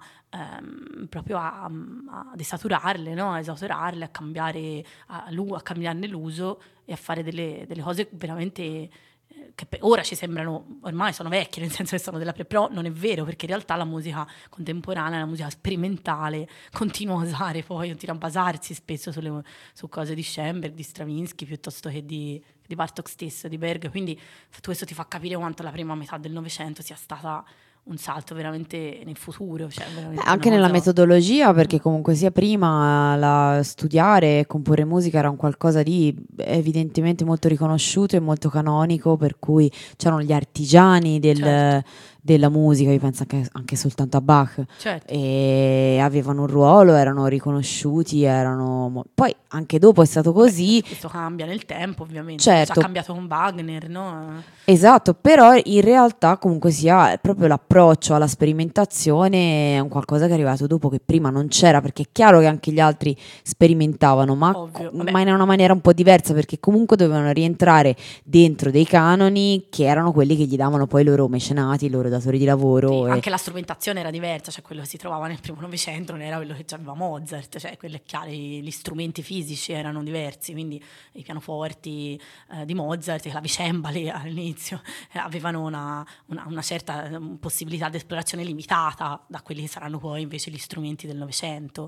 um, proprio a, a desaturarle, no? A esautorarle, a cambiare a, a cambiarne l'uso e a fare delle, delle cose veramente che ora ci sembrano, ormai sono vecchie, nel senso che sono della pre, però non è vero, perché in realtà la musica contemporanea, la musica sperimentale continua a usare poi, continua a basarsi spesso sulle, su cose di Schoenberg, di Stravinsky, piuttosto che di, di Bartók stesso, di Berg, quindi questo ti fa capire quanto la prima metà del Novecento sia stata un salto veramente nel futuro, cioè veramente Beh, anche nella cosa... metodologia, perché comunque sia prima la studiare e comporre musica era un qualcosa di evidentemente molto riconosciuto e molto canonico, per cui c'erano gli artigiani del, certo. della musica, io penso anche, anche soltanto a Bach, certo. e avevano un ruolo, erano riconosciuti, erano poi anche dopo è stato così. Beh, questo cambia nel tempo, ovviamente, certo. ha cambiato con Wagner, no? Esatto, però in realtà comunque sia proprio l'approccio alla sperimentazione è un qualcosa che è arrivato dopo, che prima non c'era, perché è chiaro che anche gli altri sperimentavano, ma, Ovvio, ma in una maniera un po' diversa, perché comunque dovevano rientrare dentro dei canoni che erano quelli che gli davano poi i loro mecenati, i loro datori di lavoro. Sì, e... anche la strumentazione era diversa, cioè quello che si trovava nel primo Novecento non era quello che aveva Mozart, cioè quello è chiaro, gli strumenti fisici erano diversi, quindi i pianoforti eh, di Mozart, i clavicembali all'inizio eh, avevano una, una, una certa um, possibilità di esplorazione limitata da quelli che saranno poi invece gli strumenti del Novecento,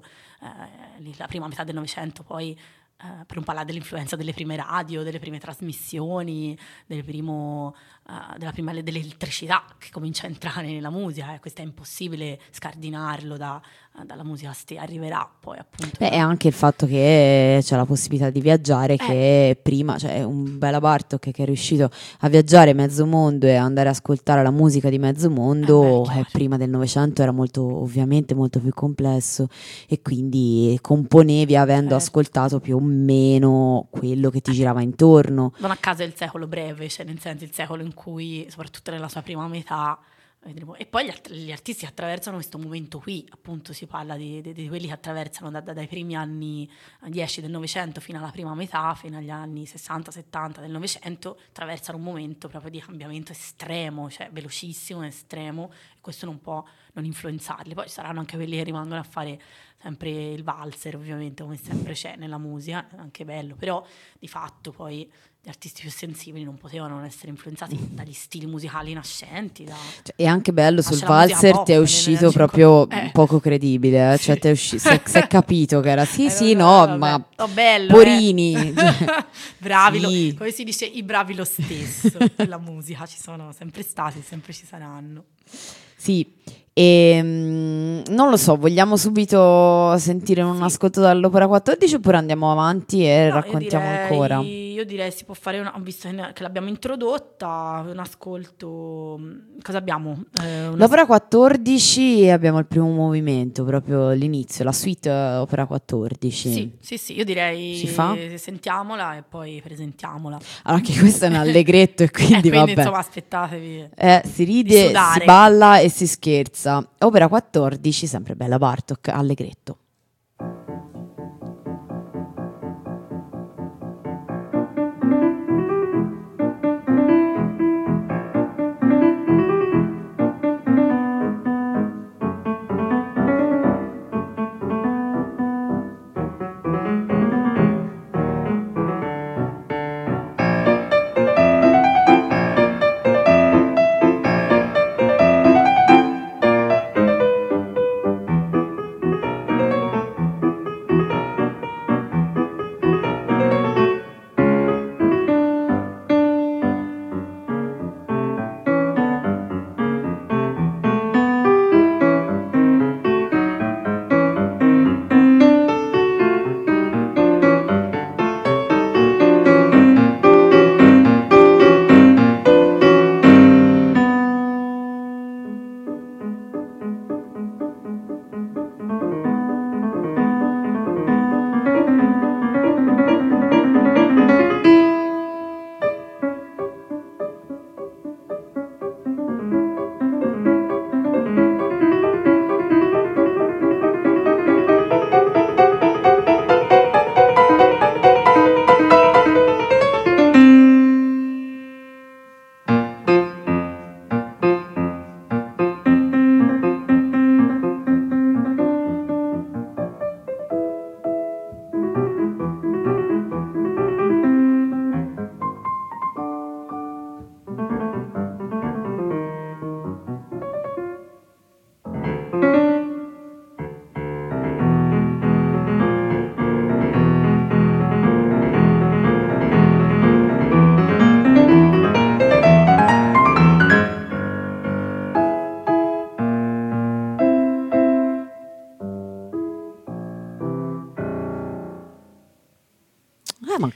eh, la prima metà del Novecento poi. Uh, per non parlare dell'influenza delle prime radio, delle prime trasmissioni, del primo, uh, della prima, dell'elettricità che comincia a entrare nella musica, eh. Questo è impossibile scardinarlo da, uh, dalla musica, st- arriverà poi appunto. Beh, e anche il fatto che c'è la possibilità di viaggiare, eh. che prima, cioè un Bela Bartók che è riuscito a viaggiare mezzo mondo e andare a ascoltare la musica di mezzo mondo, eh beh, eh, prima del Novecento era molto, ovviamente molto più complesso, e quindi componevi avendo certo. ascoltato più o meno quello che ti girava intorno. Non a caso è il secolo breve, cioè nel senso il secolo in cui, soprattutto nella sua prima metà, e poi gli, art- gli artisti che attraversano questo momento qui, appunto si parla di, di, di quelli che attraversano da, da, dai primi anni dieci del Novecento fino alla prima metà, fino agli anni sessanta settanta del Novecento, attraversano un momento proprio di cambiamento estremo, cioè velocissimo, estremo, e questo non può non influenzarli. Poi ci saranno anche quelli che rimangono a fare sempre il valzer, ovviamente, come sempre c'è nella musica, è anche bello, però di fatto poi gli artisti più sensibili non potevano non essere influenzati dagli stili musicali nascenti. Da... Cioè, è anche bello, sul Nasce la musica valzer pop ti è nel- uscito nel proprio cinquanta eh. poco credibile, eh? Sì. Cioè ti è usci- si è, si è capito che era sì Eh, sì no, no, vabbè. ma Oh, bello, porini, eh. cioè, bravi, sì. lo, come si dice, i bravi lo stesso nella musica, ci sono sempre stati, sempre ci saranno. Sì, e mm, non lo so, vogliamo subito sentire un Sì. ascolto dall'Opera quattordici oppure andiamo avanti e No, raccontiamo io direi, ancora? Io direi si può fare, una, visto che l'abbiamo introdotta, un ascolto. Cosa abbiamo? Eh, una- L'Opera quattordici abbiamo il primo movimento, proprio l'inizio, la suite eh, Opera quattordici. Sì, sì, sì, io direi Si fa? sentiamola e poi presentiamola. Allora, anche questo è un allegretto e quindi, Eh, quindi vabbè. insomma aspettatevi. Eh, si di ride, sudare. si balla e si scherza. Opera quattordici, sempre Bela Bartók, allegretto.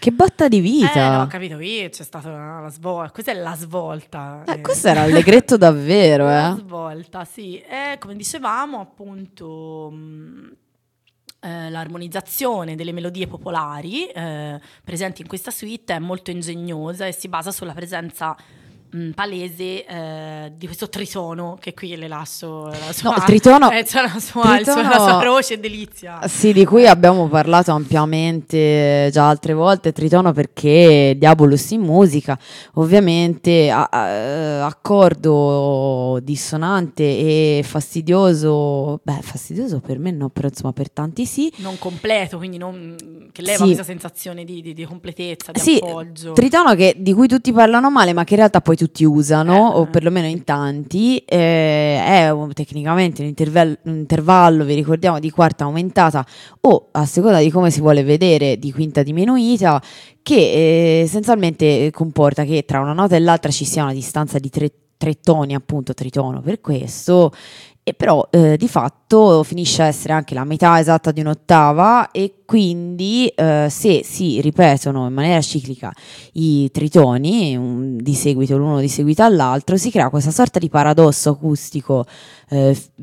che botta di vita! Eh, no, ho capito, qui c'è stata la svolta, questa è la svolta. Eh, eh. questo era allegretto davvero, La eh? svolta, sì. E come dicevamo, appunto, mh, eh, l'armonizzazione delle melodie popolari eh, presenti in questa suite è molto ingegnosa e si basa sulla presenza mh, palese eh, di questo tritono, che qui le lascio la sua, No, il tritono, eh, c'è la sua, il suo- tritono- la sua croce delizia. sì, di cui abbiamo parlato ampiamente già altre volte, tritono perché Diabolus in musica, ovviamente a- a- accordo dissonante e fastidioso, beh fastidioso per me no, però insomma per tanti sì. Non completo, quindi non, che leva Sì. questa sensazione di, di- di completezza, di Sì, appoggio. tritono che, di cui tutti parlano male, ma che in realtà poi tutti usano, Eh, o perlomeno in tanti. Eh, è un- tecnicamente un intervallo, un intervallo, vi ricordiamo, di quarta aumentata o a seconda di come si vuole vedere, di quinta diminuita, che eh, essenzialmente comporta che tra una nota e l'altra ci sia una distanza di tre, tre toni, appunto tritono per questo. E però eh, di fatto finisce a essere anche la metà esatta di un'ottava e quindi eh, se si ripetono in maniera ciclica i tritoni un, di seguito l'uno di seguito all'altro si crea questa sorta di paradosso acustico eh, f-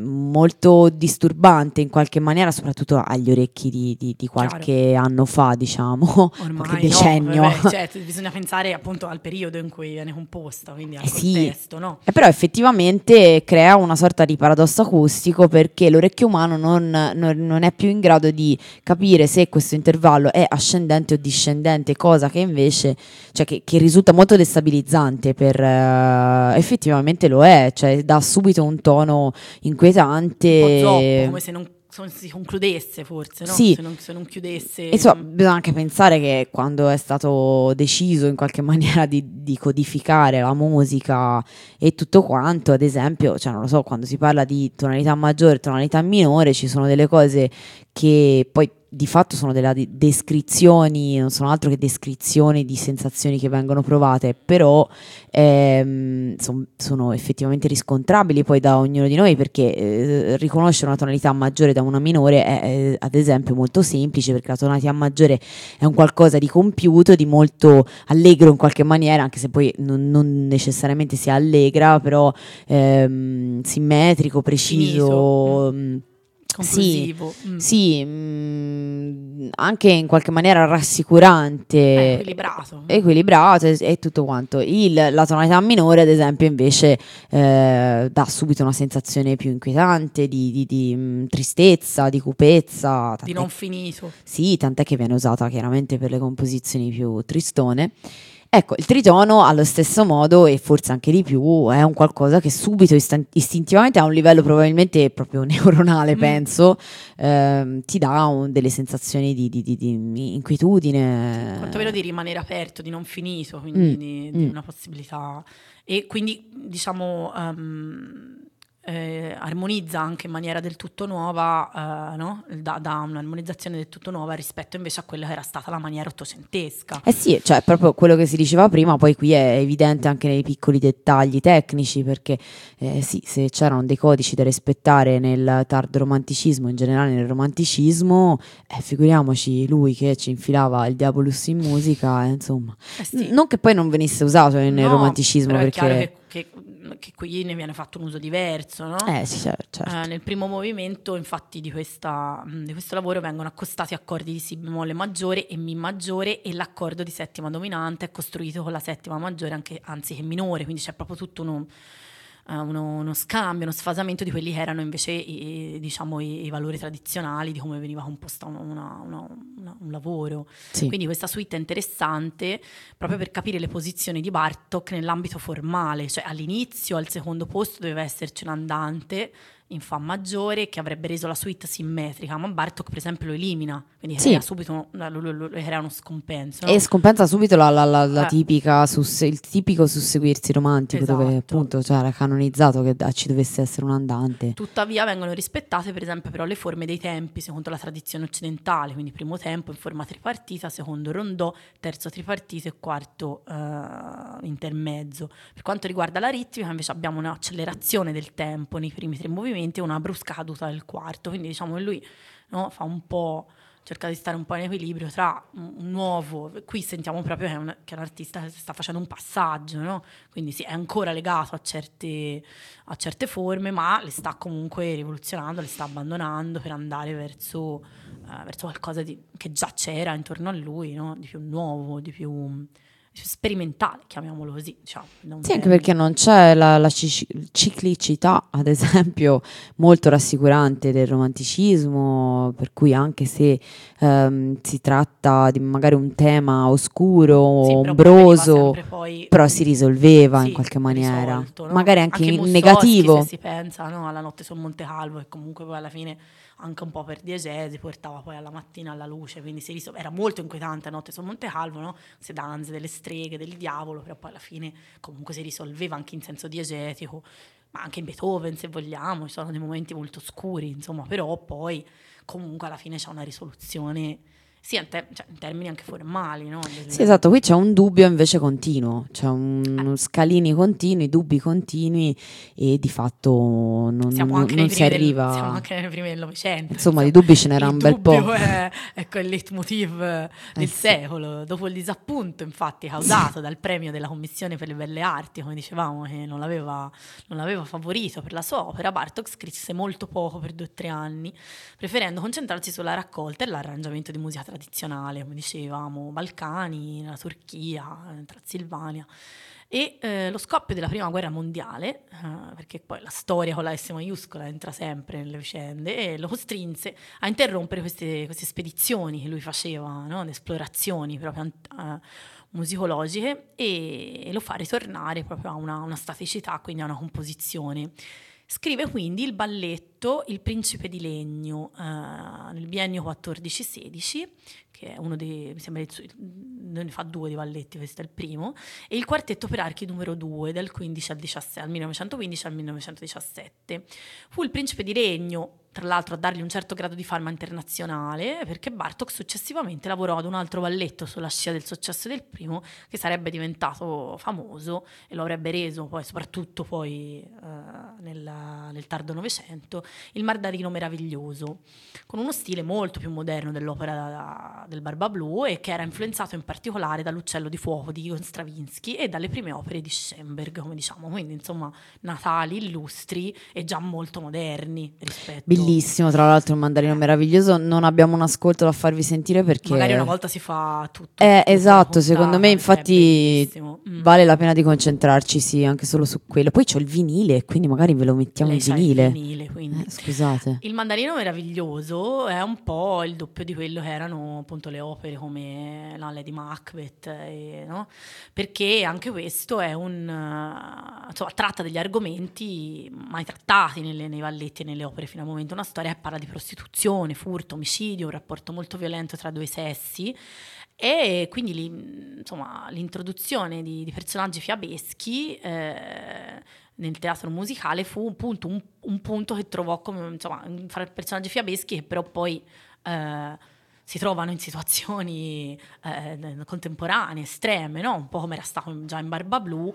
molto disturbante in qualche maniera, soprattutto agli orecchi di, di- di qualche anno fa, diciamo, Ormai qualche no, decennio. vabbè, cioè, bisogna pensare appunto al periodo in cui viene composta, quindi al Eh sì. contesto, no? Eh, però effettivamente crea una sorta di paradosso acustico perché l'orecchio umano non, non- non è più in grado di capire se questo intervallo è ascendente o discendente, cosa che invece, cioè che, che risulta molto destabilizzante per eh, effettivamente lo è, cioè dà subito un tono inquietante. Un po' zoppo, come se non, se si concludesse forse, no? Sì. Se non, se non chiudesse... E insomma, bisogna anche pensare che quando è stato deciso in qualche maniera di, di codificare la musica e tutto quanto, ad esempio, cioè non lo so, quando si parla di tonalità maggiore e tonalità minore, ci sono delle cose che poi di fatto sono delle di- descrizioni, non sono altro che descrizioni di sensazioni che vengono provate, però ehm, son- sono effettivamente riscontrabili poi da ognuno di noi perché eh, riconoscere una tonalità maggiore da una minore è eh, ad esempio molto semplice perché la tonalità maggiore è un qualcosa di compiuto, di molto allegro in qualche maniera, anche se poi non, non necessariamente sia allegra, però ehm, simmetrico, preciso. mh, conclusivo. Sì, Mm. sì, mh, anche in qualche maniera rassicurante, Eh, equilibrato. equilibrato e, e tutto quanto. Il- la tonalità minore, ad esempio, invece eh, dà subito una sensazione più inquietante di, di- di, mh, tristezza, di cupezza. Di tant'è- non finito. sì, tant'è che viene usata chiaramente per le composizioni più tristone. Ecco, il tritono allo stesso modo e forse anche di più è un qualcosa che subito istan- istintivamente a un livello probabilmente proprio neuronale, Mm. penso, ehm, ti dà un- delle sensazioni di, di- di- di inquietudine. Quantomeno di rimanere aperto, di non finito, quindi Mm, di, di mm. una possibilità. E quindi, diciamo, ehm, eh, armonizza anche in maniera del tutto nuova, eh, no? Da, da un'armonizzazione del tutto nuova rispetto invece a quella che era stata la maniera ottocentesca. Eh sì, cioè proprio quello che si diceva prima, poi qui è evidente anche nei piccoli dettagli tecnici, perché eh, sì, se c'erano dei codici da rispettare nel tardo romanticismo, in generale nel romanticismo, eh, figuriamoci lui che ci infilava il Diabolus in musica, eh, insomma. Eh sì. Non che poi non venisse usato nel No, romanticismo, però è perché... chiaro che, che, che qui ne viene fatto un uso diverso, no? Eh sì, cer- certo. Eh, nel primo movimento, infatti, di, questa, mh, di questo lavoro vengono accostati accordi di Si bemolle maggiore e Mi maggiore e l'accordo di settima dominante è costruito con la settima maggiore anche, anziché minore, quindi c'è proprio tutto uno, eh, uno, uno scambio, uno sfasamento di quelli che erano invece i, diciamo, i, i valori tradizionali di come veniva composta una- una- una- una- un lavoro. Sì. Quindi questa suite è interessante proprio per capire le posizioni di Bartók nell'ambito formale, cioè all'inizio, al secondo posto doveva esserci un andante in fa maggiore che avrebbe reso la suite simmetrica, ma Bartók per esempio lo elimina, quindi Sì. crea subito lo, lo- lo- crea uno scompenso, no? E scompensa subito la, la- la- la Eh. tipica susse- il tipico susseguirsi romantico, dove Esatto. appunto cioè, era canonizzato che ah, ci dovesse essere un andante. Tuttavia vengono rispettate per esempio però le forme dei tempi secondo la tradizione occidentale, quindi primo tempo in forma tripartita, secondo rondò, terzo tripartito e quarto eh, intermezzo. Per quanto riguarda la ritmica invece abbiamo un'accelerazione del tempo nei primi tre movimenti e una brusca caduta del quarto, quindi diciamo che lui, no, fa un po', cercato di stare un po' in equilibrio tra un, un nuovo, qui sentiamo proprio che è un, che è un artista che sta facendo un passaggio, no? Quindi sì, è ancora legato a certe, a certe forme, ma le sta comunque rivoluzionando, le sta abbandonando per andare verso, uh, verso qualcosa di, che già c'era intorno a lui, no? Di più nuovo, di più sperimentale, chiamiamolo così, diciamo. Sì, anche perché non c'è la, la cic- ciclicità, ad esempio, molto rassicurante del romanticismo, per cui anche se ehm, si tratta di magari un tema oscuro, sì, ombroso, però, poi, però si risolveva sì, in qualche maniera, risolto, no? magari anche, anche in Mussoschi, negativo. se si pensa, no? Alla notte sul Monte Calvo, e comunque poi alla fine anche un po' per diegesi portava poi alla mattina alla luce, quindi si risol- era molto inquietante a notte sul Monte Calvo, no? Se danze delle streghe, del diavolo, però poi alla fine comunque si risolveva anche in senso diegetico, ma anche in Beethoven, se vogliamo, ci sono dei momenti molto scuri, insomma, però poi comunque alla fine c'è una risoluzione, sì, in, te- cioè, in termini anche formali, no? Del... Sì, esatto, qui c'è un dubbio invece continuo, c'è un eh. scalini continui, dubbi continui e di fatto non, Siamo non, anche, non nei si primi del, arriva... siamo anche nei primi del Novecento. Insomma, di dubbi ce n'era il un bel po'. dubbio è, è quel leitmotiv del Eh sì. secolo. Dopo il disappunto, infatti, causato Sì. dal premio della Commissione per le Belle Arti, come dicevamo, che non l'aveva, non l'aveva favorito per la sua opera, Bartók scrisse molto poco per due o tre anni, preferendo concentrarsi sulla raccolta e l'arrangiamento di musica tradizionale, come dicevamo, Balcani, la Turchia, Transilvania. E eh, lo scoppio della prima guerra mondiale, eh, perché poi la storia con la S maiuscola entra sempre nelle vicende, e lo costrinse a interrompere queste, queste spedizioni che lui faceva, no? Le esplorazioni proprio eh, musicologiche, e, e lo fa ritornare proprio a una, una staticità, quindi a una composizione. Scrive quindi il balletto Il Principe di Legno eh, nel biennio quattordici sedici, che è uno dei, mi sembra, ne fa due di balletti, questo è il primo, e il quartetto per archi numero due dal quindici al diciassette, al millenovecentoquindici al millenovecentodiciassette. Fu il Principe di Legno, tra l'altro, a dargli un certo grado di fama internazionale, perché Bartók successivamente lavorò ad un altro balletto sulla scia del successo del primo, che sarebbe diventato famoso e lo avrebbe reso poi, soprattutto poi eh, nel, nel tardo Novecento, il Mardarino Meraviglioso, con uno stile molto più moderno dell'opera da, del Barbablù, e che era influenzato in particolare dall'Uccello di fuoco di Igor Stravinsky e dalle prime opere di Schoenberg, come diciamo, quindi insomma natali, illustri e già molto moderni rispetto. Bellissimo, tra l'altro un mandarino meraviglioso. Non abbiamo un ascolto da farvi sentire perché magari una volta si fa tutto. Eh, tutto esatto, secondo me infatti mm. vale la pena di concentrarci, sì, anche solo su quello. Poi c'ho il vinile, quindi magari ve lo mettiamo Lei in c'ha vinile. il vinile, quindi. Eh, scusate. Il Mandarino Meraviglioso è un po' il doppio di quello che erano appunto le opere come la Lady Macbeth, e, no? Perché anche questo è un uh, insomma, tratta degli argomenti mai trattati nelle, nei balletti e nelle opere fino al momento. Una storia che parla di prostituzione, furto, omicidio, un rapporto molto violento tra due sessi, e quindi li, insomma, l'introduzione di, di personaggi fiabeschi eh, nel teatro musicale fu un punto, un, un punto che trovò come, insomma, fra personaggi fiabeschi che però poi eh, si trovano in situazioni eh, contemporanee, estreme, no? Un po' come era stato già in Barbablù,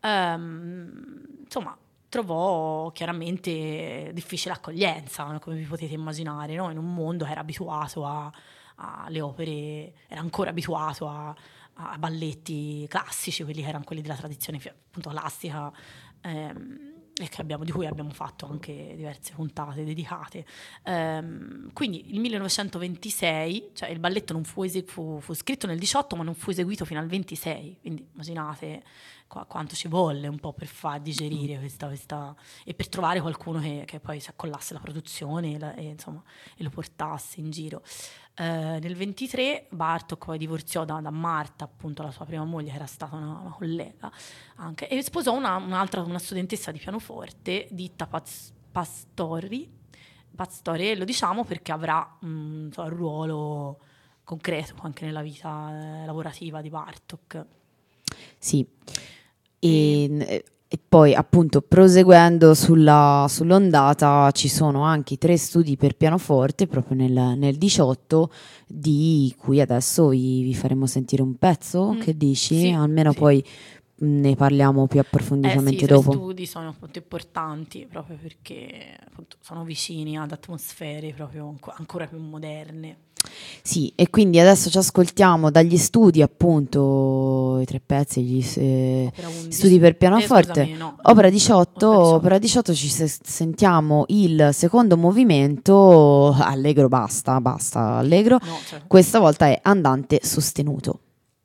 ehm, insomma, trovò chiaramente difficile accoglienza, come vi potete immaginare, no? In un mondo che era abituato a, alle opere, era ancora abituato a, a balletti classici, quelli che erano quelli della tradizione appunto classica, ehm, e che abbiamo, di cui abbiamo fatto anche diverse puntate dedicate. Um, quindi il millenovecentoventisei, cioè il balletto non fu, esegu- fu, fu scritto nel diciotto, ma non fu eseguito fino al ventisei, quindi immaginate qua, quanto ci volle un po' per far digerire questa, questa e per trovare qualcuno che, che poi si accollasse la produzione e, la, e, insomma, e lo portasse in giro. Uh, nel ventitré Bartók poi divorziò da, da Marta, appunto la sua prima moglie, che era stata una, una collega anche, e sposò una, un'altra, una studentessa di pianoforte, Ditta Paz, Pastori, Pastori, lo diciamo perché avrà um, so, un ruolo concreto anche nella vita eh, lavorativa di Bartók. Sì, e... e... E poi appunto proseguendo sulla, sull'ondata ci sono anche tre studi per pianoforte proprio nel, nel diciotto, di cui adesso vi, vi faremo sentire un pezzo, mm, che dici? Sì, Almeno sì. poi ne parliamo più Eh approfonditamente sì, i dopo? studi sono appunto importanti proprio perché appunto sono vicini ad atmosfere proprio anco- ancora più moderne. Sì, e quindi adesso ci ascoltiamo dagli studi, appunto, i tre pezzi, gli eh, Opera studi undici. per Eh, pianoforte. scusami, no, Opera mm, diciotto, opera opera diciotto. diciotto ci se- sentiamo il secondo movimento, allegro basta, basta, allegro. No, cioè, Questa volta è andante sostenuto.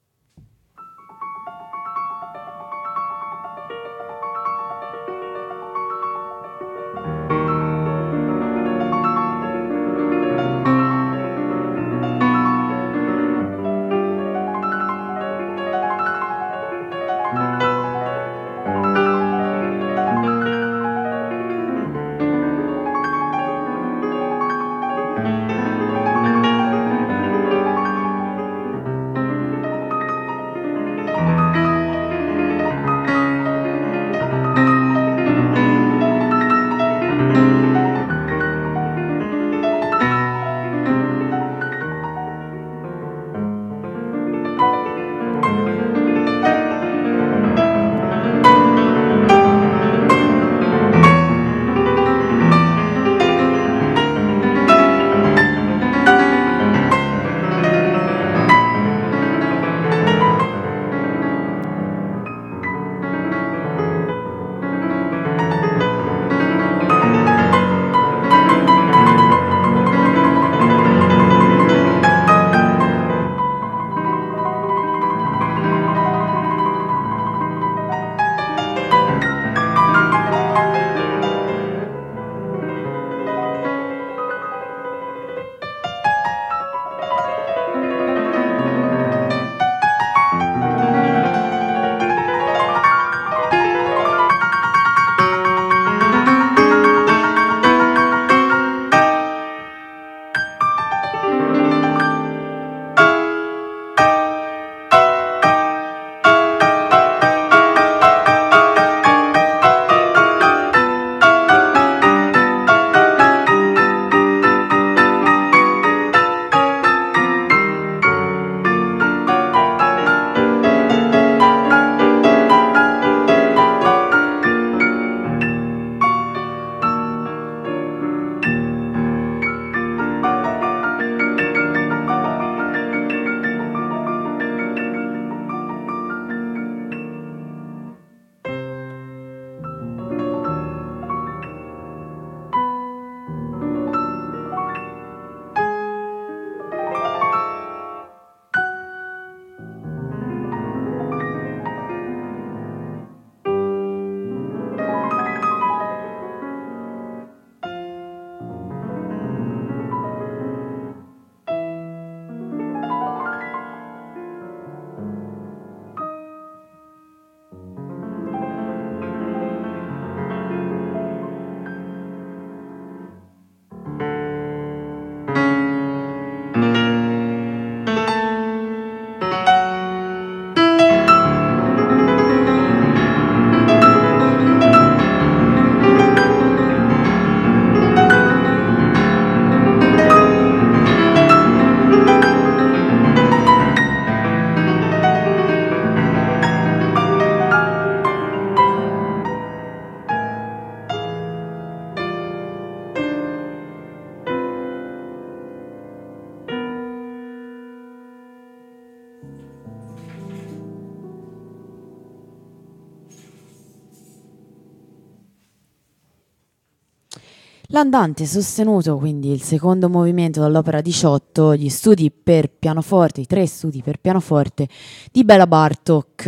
L'andante sostenuto, quindi il secondo movimento dall'opera diciotto, gli studi per pianoforte, i tre studi per pianoforte di Bela Bartok,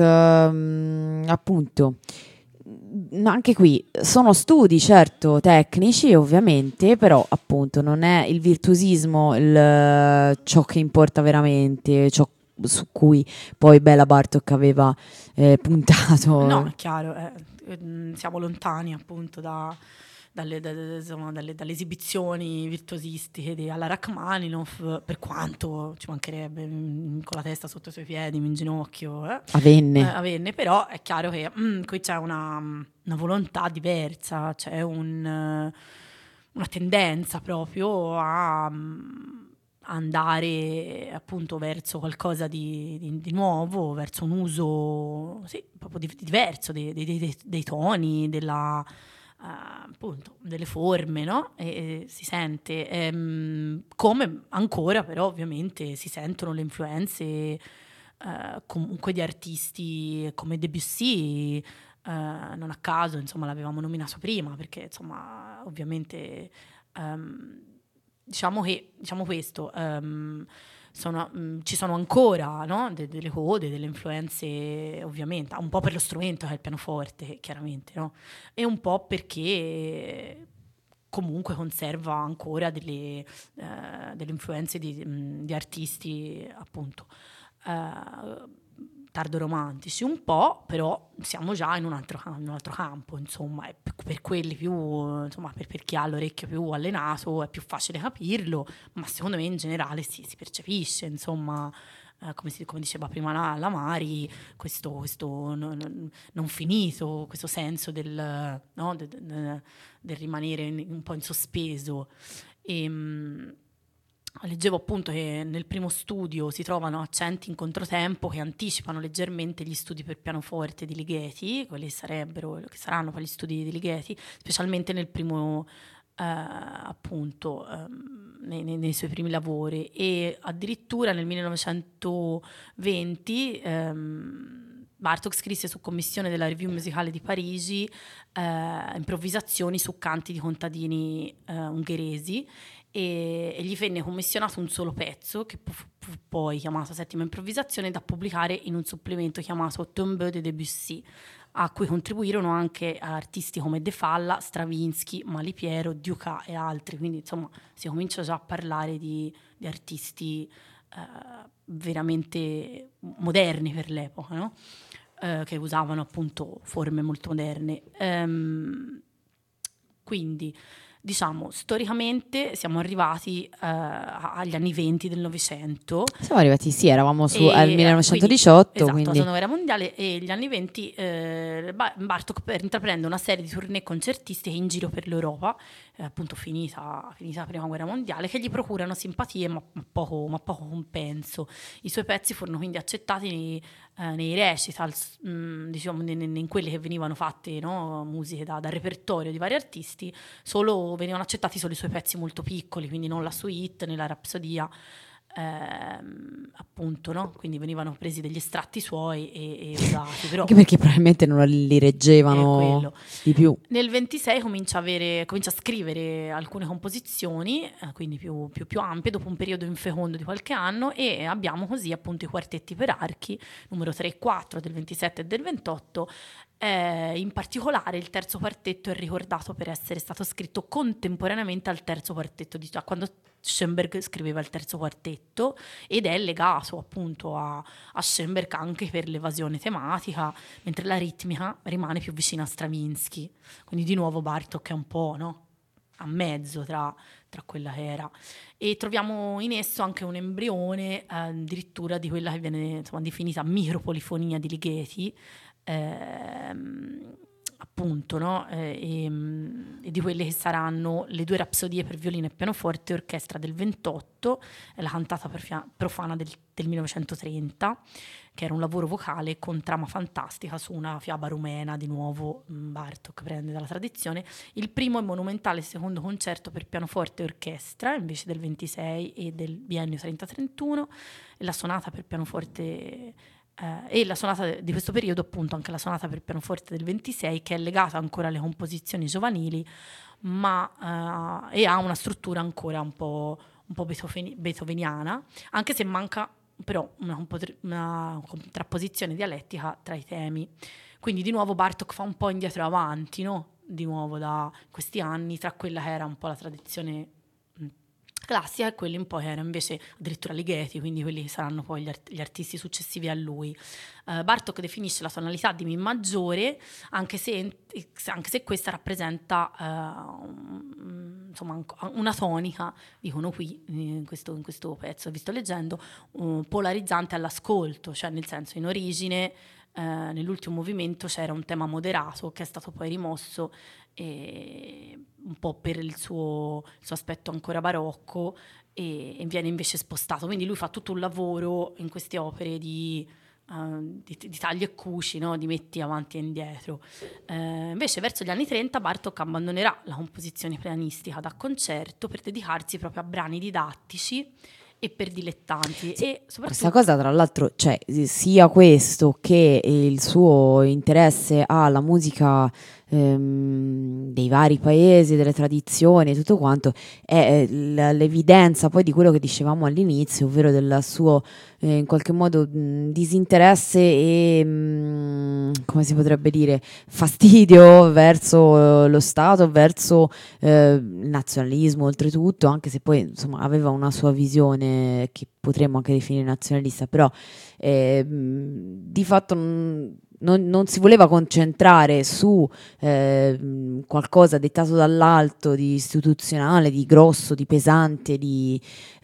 ehm, appunto. Anche qui sono studi certo tecnici ovviamente, però appunto non è il virtuosismo il- ciò che importa veramente, ciò su cui poi Bela Bartok aveva eh, No, puntato. è chiaro, eh, ehm, siamo lontani appunto da- dalle, da- da- insomma, dalle- dalle esibizioni virtuosistiche di alla Rachmaninoff, per quanto ci mancherebbe, mm, con la testa sotto i suoi piedi, in ginocchio, eh, eh, Avvenne. avvenne, però è chiaro che mm, qui c'è una, una volontà diversa, c'è un, eh, una tendenza proprio a, mm, andare appunto verso qualcosa di, di, di nuovo, verso un uso sì, proprio di, diverso dei, dei, dei, dei toni, della, uh, appunto, delle forme, no? E, e si sente ehm, come ancora però ovviamente si sentono le influenze uh, comunque di artisti come Debussy, uh, non a caso insomma l'avevamo nominato prima perché insomma ovviamente um, Diciamo che, diciamo questo, um, sono, um, ci sono ancora no? De- delle code, delle influenze, ovviamente, un po' per lo strumento che è il pianoforte, chiaramente, no? E un po' perché comunque conserva ancora delle, uh, delle influenze di, um, di artisti, appunto, uh, tardoromantici, un po', però siamo già in un altro, in un altro campo, insomma, e per, per quelli più, insomma, per, per chi ha l'orecchio più allenato è più facile capirlo, ma secondo me in generale si, si percepisce, insomma, eh, come, si, come diceva prima la, la Mari, questo, questo non, non, non finito, questo senso del, no, del, del, del rimanere in, un po' in sospeso. E, leggevo appunto che nel primo studio si trovano accenti in controtempo che anticipano leggermente gli studi per pianoforte di Ligeti, quelli sarebbero, che saranno poi gli studi di Ligeti, specialmente nel primo, eh, appunto, ehm, nei, nei, nei suoi primi lavori. E addirittura nel millenovecentoventi ehm, Bartók scrisse su commissione della Revue Musicale di Parigi eh, improvvisazioni su canti di contadini eh, ungheresi, e, e gli venne commissionato un solo pezzo che fu, fu poi chiamato Settima Improvvisazione, da pubblicare in un supplemento chiamato Tombeau de Debussy, a cui contribuirono anche artisti come De Falla, Stravinsky, Malipiero, Dukas e altri. Quindi insomma si comincia già a parlare di, di artisti eh, veramente moderni per l'epoca, no? Eh, che usavano appunto forme molto moderne. Ehm, quindi diciamo, storicamente siamo arrivati uh, agli anni venti del Novecento. Siamo arrivati, sì, eravamo su, al E, millenovecentodiciotto. Quindi, esatto, quindi... la seconda guerra mondiale, e gli anni venti eh, Bartók intraprende una serie di tournée concertistiche in giro per l'Europa, eh, appunto finita, finita la prima guerra mondiale, che gli procurano simpatie ma, ma, poco, ma poco compenso. I suoi pezzi furono quindi accettati nei, eh, nei recitals, mh, diciamo in, in quelli che venivano fatte, no? Musiche da, da repertorio di vari artisti, solo venivano accettati solo i suoi pezzi molto piccoli, quindi non la suite né la rapsodia, ehm, appunto, no? Quindi venivano presi degli estratti suoi e, e usati. Però, anche perché probabilmente non li reggevano di più. Nel ventisei comincia a, avere, comincia a scrivere alcune composizioni, eh, quindi più, più, più ampie, dopo un periodo infecondo di qualche anno, e abbiamo così appunto i quartetti per archi, numero tre e quattro del ventisette e del ventotto. Eh, in particolare il terzo quartetto è ricordato per essere stato scritto contemporaneamente al terzo quartetto, di, quando Schoenberg scriveva il terzo quartetto, ed è legato appunto a, a Schoenberg anche per l'evasione tematica, mentre la ritmica rimane più vicina a Stravinsky. Quindi di nuovo Bartók è un po', no? A mezzo tra, tra quella che era, e troviamo in esso anche un embrione eh, addirittura di quella che viene insomma definita micropolifonia di Ligeti, ehm, appunto, no? Eh, e, e di quelle che saranno le due rapsodie per violino e pianoforte e orchestra del ventotto, e la cantata profana del, del millenovecentotrenta, che era un lavoro vocale con trama fantastica su una fiaba rumena. Di nuovo Bartók prende dalla tradizione. Il primo è monumentale secondo concerto per pianoforte e orchestra, invece del ventisei e del biennio trenta trentuno, e la sonata per pianoforte eh, e la sonata di questo periodo, appunto anche la sonata per pianoforte del ventisei, che è legata ancora alle composizioni giovanili, ma eh, e ha una struttura ancora un po', un po' beethoveniana, anche se manca però una, una contrapposizione dialettica tra i temi. Quindi di nuovo Bartók fa un po' indietro e avanti, no? Di nuovo da questi anni, tra quella che era un po' la tradizione classica e quelli un po' che era invece addirittura Ligeti, quindi quelli che saranno poi gli, art- gli artisti successivi a lui. Uh, Bartók definisce la tonalità di Mi maggiore, anche se, anche se questa rappresenta uh, um, insomma una tonica, dicono qui in questo, in questo pezzo, vi sto leggendo, uh, polarizzante all'ascolto, cioè nel senso in origine eh, nell'ultimo movimento c'era un tema moderato che è stato poi rimosso e un po' per il suo, il suo aspetto ancora barocco e, e viene invece spostato. Quindi lui fa tutto un lavoro in queste opere di, uh, di, di tagli e cuci, no? Di metti avanti e indietro. Eh, invece verso gli anni trenta Bartók abbandonerà la composizione pianistica da concerto per dedicarsi proprio a brani didattici e per dilettanti. Sì, E soprattutto questa cosa tra l'altro, cioè sia questo che il suo interesse alla musica ehm, dei vari paesi, delle tradizioni e tutto quanto è l- l'evidenza poi di quello che dicevamo all'inizio, ovvero del suo eh, in qualche modo mh, disinteresse e mh, come si potrebbe dire fastidio verso eh, lo Stato, verso eh, il nazionalismo oltretutto, anche se poi insomma aveva una sua visione che potremmo anche definire nazionalista, però eh, mh, di fatto non, non- non si voleva concentrare su eh, mh, qualcosa dettato dall'alto, di istituzionale, di grosso, di pesante, di,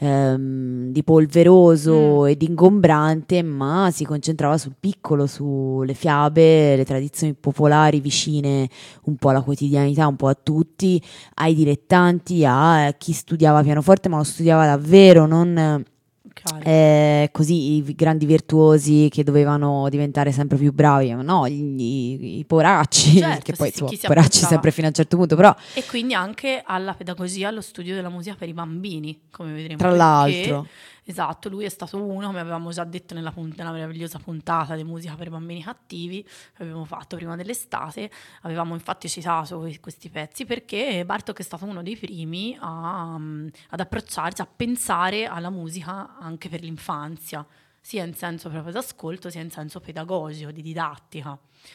ehm, di polveroso Mm. e di ingombrante, ma si concentrava sul piccolo, sulle fiabe, le tradizioni popolari vicine un po' alla quotidianità, un po' a tutti, ai dilettanti, a chi studiava pianoforte, ma lo studiava davvero, non chiaro. eh, così i grandi virtuosi che dovevano diventare sempre più bravi, ma no, gli- i, i poracci, Certo, che sì, poi sì, insomma, chi si poracci approcciava. sempre fino a un certo punto, però E quindi anche alla pedagogia, allo studio della musica per i bambini, come vedremo. tra Perché, l'altro, esatto, lui è stato uno, come avevamo già detto nella, punt- nella meravigliosa puntata di musica per bambini cattivi che abbiamo fatto prima dell'estate, avevamo infatti citato que- questi pezzi perché Bartók è stato uno dei primi a, mm, ad approcciarsi, a pensare alla musica anche per l'infanzia, sia in senso proprio d'ascolto, sia in senso pedagogico, di didattica.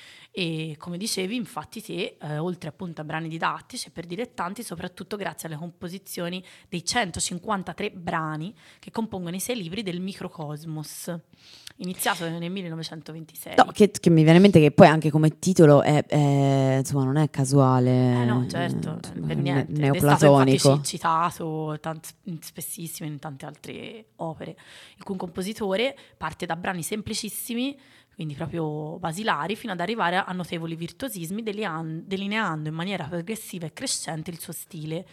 E come dicevi, infatti te, eh, oltre appunto a brani didattici e per dilettanti, soprattutto grazie alle composizioni dei centocinquantatré brani che compongono i sei libri del Microcosmos, iniziato nel millenovecentoventisei. no, che, che mi viene in mente che poi anche come titolo è, è, insomma, non è casuale, Eh no, eh, certo, insomma, per è ne- niente. Ed è stato infatti neoplatonico. ci- citato tant- spessissimo in tante altre opere, il cui compositore parte da brani semplicissimi, quindi proprio basilari, fino ad arrivare a notevoli virtuosismi, delinean- delineando in maniera progressiva e crescente il suo stile.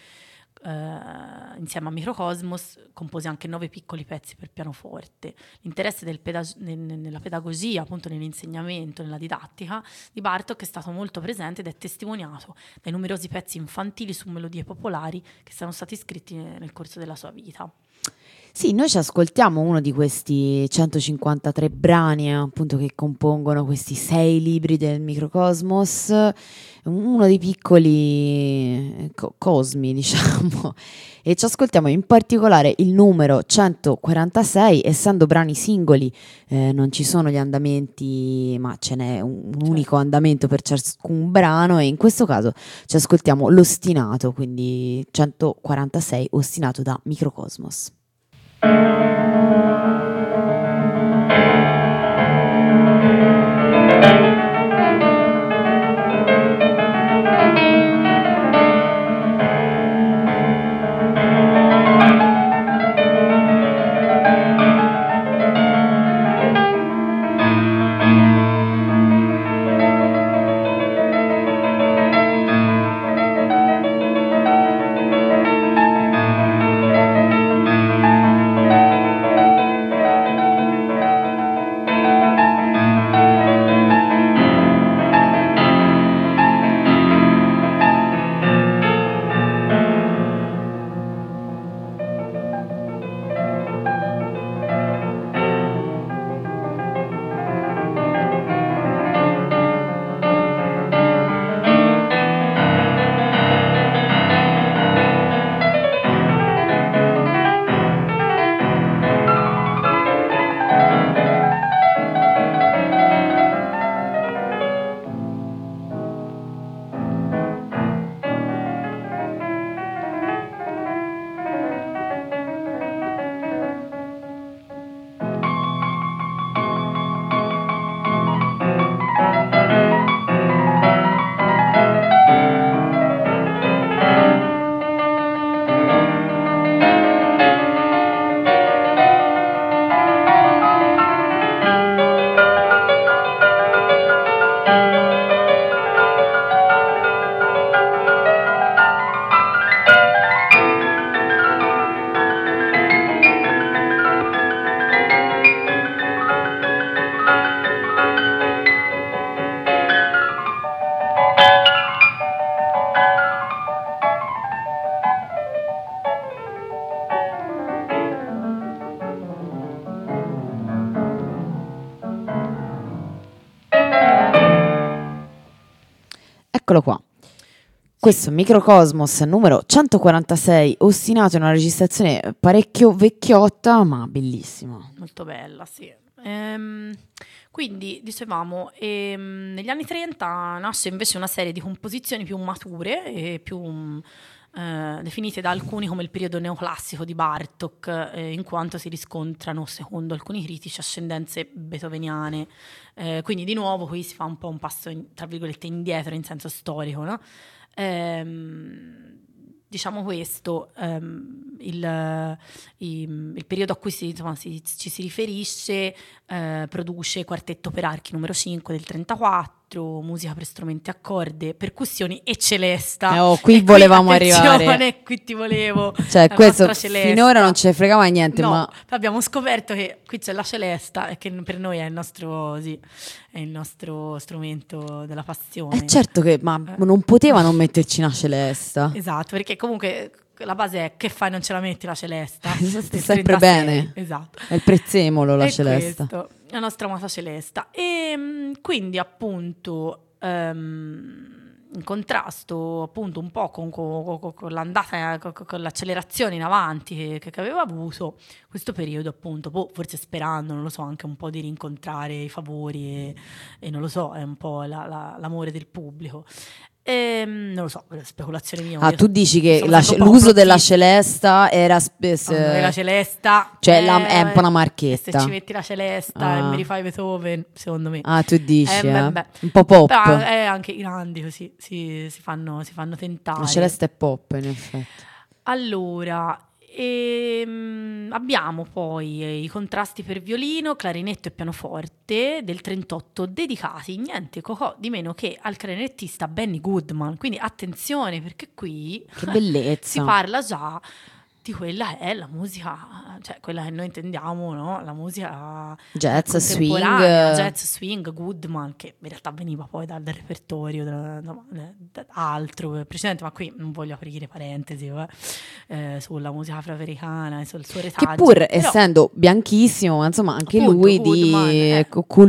Eh, insieme a Microcosmos compose anche nove piccoli pezzi per pianoforte. L'interesse del peda- nel- nella pedagogia, appunto nell'insegnamento, nella didattica di Bartók è stato molto presente ed è testimoniato dai numerosi pezzi infantili su melodie popolari che sono stati scritti nel corso della sua vita. Sì, noi ci ascoltiamo uno di questi centocinquantatré brani, eh, appunto, che compongono questi sei libri del Microcosmos, uno dei piccoli eh, co- cosmi, diciamo, e ci ascoltiamo in particolare il numero centoquarantasei, essendo brani singoli, eh, non ci sono gli andamenti, ma ce n'è un, un unico andamento per ciascun brano, e in questo caso ci ascoltiamo l'ostinato, quindi centoquarantasei, ostinato da Microcosmos. Eccolo qua. Questo è Microcosmos numero centoquarantasei, ostinato in una registrazione parecchio vecchiotta, ma bellissima. Molto bella, sì. Ehm, quindi, dicevamo, ehm, negli anni trenta nasce invece una serie di composizioni più mature e più eh, definite da alcuni come il periodo neoclassico di Bartók, eh, in quanto si riscontrano, secondo alcuni critici, ascendenze beethoveniane. Eh, quindi, di nuovo, qui si fa un po' un passo, in, tra virgolette, indietro in senso storico, no? Ehm, diciamo questo, ehm, il, il, il periodo a cui si, insomma, si, ci si riferisce eh, produce Quartetto per archi numero cinque del trentaquattro, musica per strumenti a corde, percussioni e celesta. Eh, oh, qui e volevamo qui, arrivare. Qui ti volevo. Cioè, questo finora non ce ne fregava niente, no, ma abbiamo scoperto che qui c'è la celesta e che per noi è il nostro, sì, è il nostro strumento della passione. Eh certo che, ma eh. non poteva non metterci una celesta. Esatto, perché comunque la base è che fai, non ce la metti la celesta. Sta sempre bene. Esatto. È il prezzemolo la e celesta. Questo, la nostra amata celesta. E quindi appunto um, in contrasto appunto un po' con, con, con, con l'andata, con, con l'accelerazione in avanti che, che aveva avuto questo periodo appunto, boh, forse sperando, non lo so, anche un po' di rincontrare i favori e, e non lo so, è un po' la, la, l'amore del pubblico. Ehm, non lo so, speculazione mia. Ah, tu dici che la, l'uso profitti. della celesta era spesso. Oh, la celesta, cioè eh, la, è un po' una marchetta. Se ci metti la celesta ah. e mi rifai Beethoven, secondo me. Ah, tu dici, eh, eh? Beh, un po' pop. Però, eh, anche i grandi così si, si, fanno, si fanno tentare. La celesta è pop, in effetti. Allora. E, um, abbiamo poi eh, i contrasti per violino, clarinetto e pianoforte del trentotto dedicati niente cocò di meno che al clarinettista Benny Goodman, quindi attenzione perché qui che bellezza si parla già di quella è la musica, cioè quella che noi intendiamo, no? La musica jazz, swing, jazz, swing, Goodman, che in realtà veniva poi dal, dal repertorio da, da, da altro precedente, ma qui non voglio aprire parentesi eh, eh, sulla musica afroamericana e sul suo retaggio. Che pur però, essendo bianchissimo, insomma, anche appunto, lui Goodman, di eh,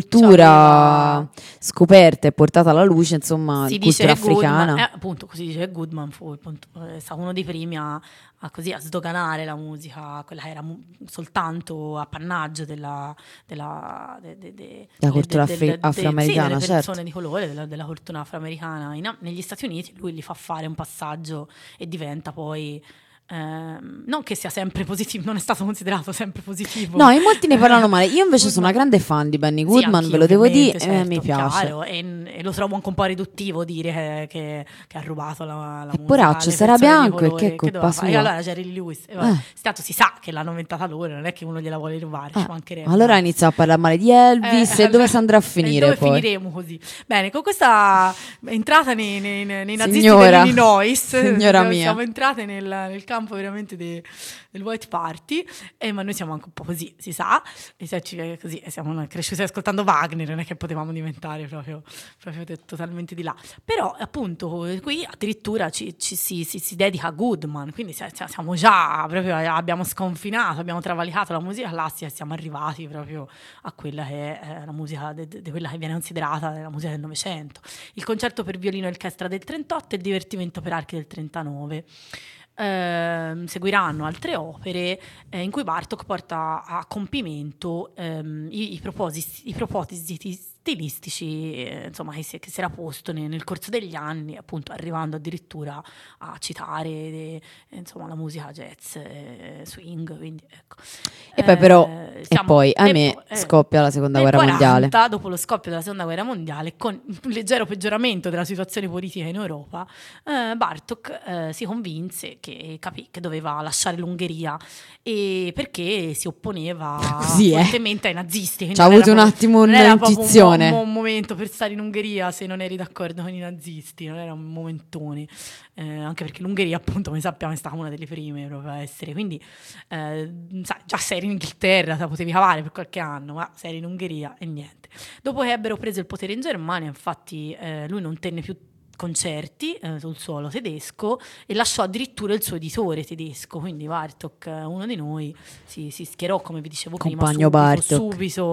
cultura cioè, scoperta e portata alla luce, insomma, si cultura dice africana. Goodman, eh, appunto, così dice Goodman fu appunto, è stato uno dei primi a A così a sdoganare la musica, quella che era mu- soltanto appannaggio della, della, de, de, de, della cultura de, de, afri- de, de, afroamericana, sì, delle persone certo. di colore, della, della cultura afroamericana in, negli Stati Uniti. Lui gli fa fare un passaggio e diventa poi ehm, non che sia sempre positivo, non è stato considerato sempre positivo. No, in molti ne parlano male. Io invece Goodman. sono una grande fan di Benny Goodman, sì, ve lo devo dire, certo, eh, mi piace. Chiaro, e, e lo trovo anche un po' riduttivo dire che, che, che ha rubato la, la musica. Poraccio, sarà bianco e che è colpa sua. E allora Jerry Lee Lewis, eh. Stato si sa che l'hanno inventata loro, non è che uno gliela vuole rubare, eh. ci mancherebbe. Allora inizia a parlare male di Elvis eh, e dove si andrà a finire dove poi? finiremo così? Bene, con questa entrata nei, nei, nei nazisti Signora, dell'Illinois, signora mia. siamo entrate nel, nel campo veramente de, del White Party, eh, ma noi siamo anche un po' così, si sa, e se ci, così, siamo cresciuti ascoltando Wagner, non è che potevamo diventare proprio, proprio totalmente di là. Però appunto qui addirittura ci, ci si, si, si dedica a Goodman, quindi siamo già proprio, abbiamo sconfinato, abbiamo travalicato la musica classica e siamo arrivati proprio a quella che è la musica di quella che viene considerata la musica del Novecento. Il concerto per violino e orchestra del trentotto e il divertimento per archi del trentanove. Eh, seguiranno altre opere eh, in cui Bartók porta a compimento ehm, i, i, propositi, i propositi stilistici eh, insomma, che, si, che si era posto nel, nel corso degli anni, appunto arrivando addirittura a citare de, insomma, la musica jazz eh, swing, quindi, ecco. E poi però eh, e poi a me po- eh, scoppia la seconda guerra quaranta, mondiale. Dopo lo scoppio della seconda guerra mondiale, con un leggero peggioramento della situazione politica in Europa, eh, Bartók eh, si convinse che capì che doveva lasciare l'Ungheria, e perché si opponeva Così, fortemente eh. ai nazisti. C'ha avuto un attimo un'intuizione. Un, un, un momento per stare in Ungheria se non eri d'accordo con i nazisti, non era un momentone, eh, anche perché l'Ungheria, appunto, come sappiamo, è stata una delle prime proprio a essere, quindi eh, sai, già se eri in Inghilterra te la potevi cavare per qualche anno, ma se eri in Ungheria e niente. Dopo che ebbero preso il potere in Germania, infatti eh, lui non tenne più concerti eh, sul suolo tedesco e lasciò addirittura il suo editore tedesco, quindi Bartók, uno di noi, si, si schierò, come vi dicevo Compagno prima, subito, Bartók. subito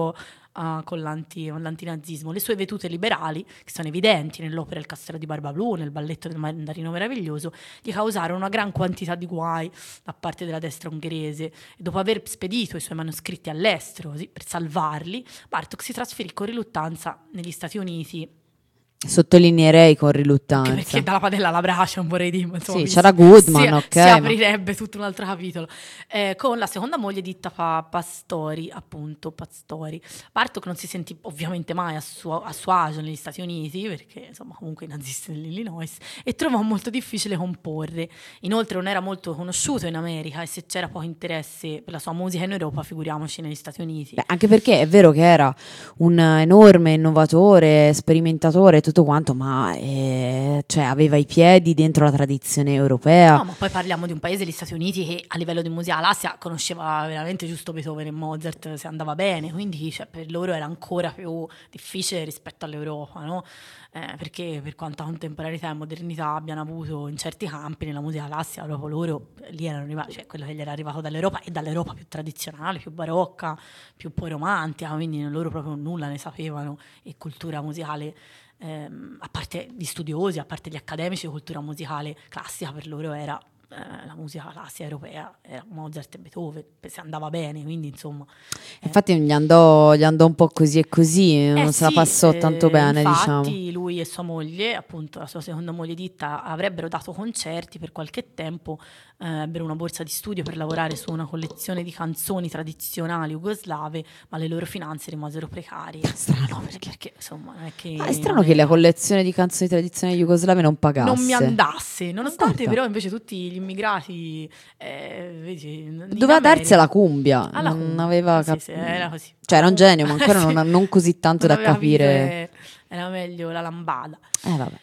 uh, con, l'anti, con l'antinazismo. Le sue vedute liberali, che sono evidenti nell'opera Il castello di Barbablù, nel balletto del mandarino meraviglioso, gli causarono una gran quantità di guai da parte della destra ungherese, e dopo aver spedito i suoi manoscritti all'estero così, per salvarli, Bartók si trasferì con riluttanza negli Stati Uniti. Sottolineerei con riluttanza. Anche perché dalla padella alla brace, non vorrei dire, insomma, sì, c'era Goodman, si, ok. si aprirebbe tutto un altro capitolo. Eh, con la seconda moglie di pa- Pastori, appunto, Pastori. Bartók non si sentì ovviamente mai a suo, a suo agio negli Stati Uniti, perché insomma comunque i nazisti dell'Illinois, e trovò molto difficile comporre. Inoltre non era molto conosciuto in America, e se c'era poco interesse per la sua musica in Europa, figuriamoci negli Stati Uniti. Beh, anche perché è vero che era un enorme innovatore, sperimentatore, tutto quanto, ma eh, cioè, aveva i piedi dentro la tradizione europea. No, ma poi parliamo di un paese, gli Stati Uniti, che a livello di musica l'Asia conosceva veramente giusto Beethoven e Mozart, se andava bene, quindi cioè, per loro era ancora più difficile rispetto all'Europa, no? Eh, perché per quanta contemporaneità e modernità abbiano avuto in certi campi nella musica classica, proprio loro lì erano arrivati, cioè quello che gli era arrivato dall'Europa, e dall'Europa più tradizionale, più barocca, più poi romantica, quindi loro proprio nulla ne sapevano, e cultura musicale, ehm, a parte gli studiosi, a parte gli accademici, cultura musicale classica per loro era eh, la musica classica europea, era Mozart e Beethoven, se andava bene, quindi insomma. Eh. Infatti gli andò, gli andò un po' così e così, non Eh se la sì, passò eh, tanto bene, infatti diciamo. lui e sua moglie, appunto la sua seconda moglie Ditta, avrebbero dato concerti per qualche tempo, eh, ebbero una borsa di studio per lavorare su una collezione di canzoni tradizionali jugoslave, ma le loro finanze rimasero precarie. Strano, perché, perché insomma non è che ah, è strano che la collezione di canzoni tradizionali jugoslave non pagasse. non mi andasse, nonostante Guarda. però invece tutti gli immigrati eh, vedi, doveva darsi alla cumbia, alla non cumbia. aveva Sì, cap- sì, era così. cioè era un genio, ma ancora Sì. non, non così tanto Non da aveva capire. capito che era meglio la lambada. Eh vabbè.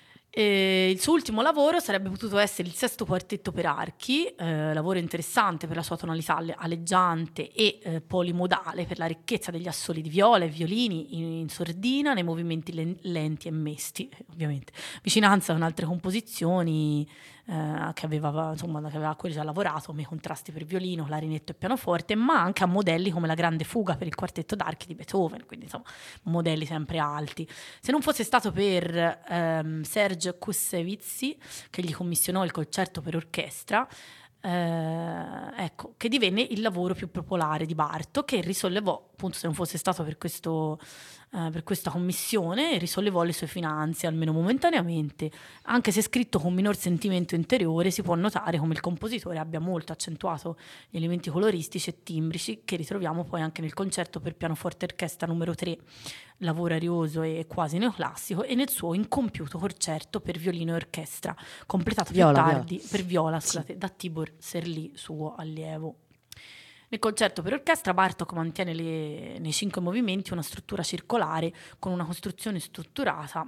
E il suo ultimo lavoro sarebbe potuto essere il sesto quartetto per archi, eh, lavoro interessante per la sua tonalità alle- aleggiante e eh, polimodale, per la ricchezza degli assoli di viola e violini in, in sordina, nei movimenti len- lenti e mesti, eh, ovviamente. Vicinanza con altre composizioni eh, che aveva, insomma, che aveva a cui già lavorato, come i contrasti per violino, clarinetto e pianoforte, ma anche a modelli come la grande fuga per il quartetto d'archi di Beethoven, quindi insomma modelli sempre alti. Se non fosse stato per ehm, Serge Kussevitsi, che gli commissionò il concerto per orchestra, eh, ecco, che divenne il lavoro più popolare di Bartók, che risollevò, appunto, se non fosse stato per questo eh, per questa commissione, risollevò le sue finanze, almeno momentaneamente. Anche se scritto con minor sentimento interiore, si può notare come il compositore abbia molto accentuato gli elementi coloristici e timbrici che ritroviamo poi anche nel concerto per pianoforte e orchestra numero tre, lavoro arioso e quasi neoclassico, e nel suo incompiuto concerto per violino e orchestra, completato Viola, più tardi viola. per viola, scusate, da Tibor Serlì, suo allievo. Nel concerto per orchestra Bartók mantiene le, nei cinque movimenti una struttura circolare con una costruzione strutturata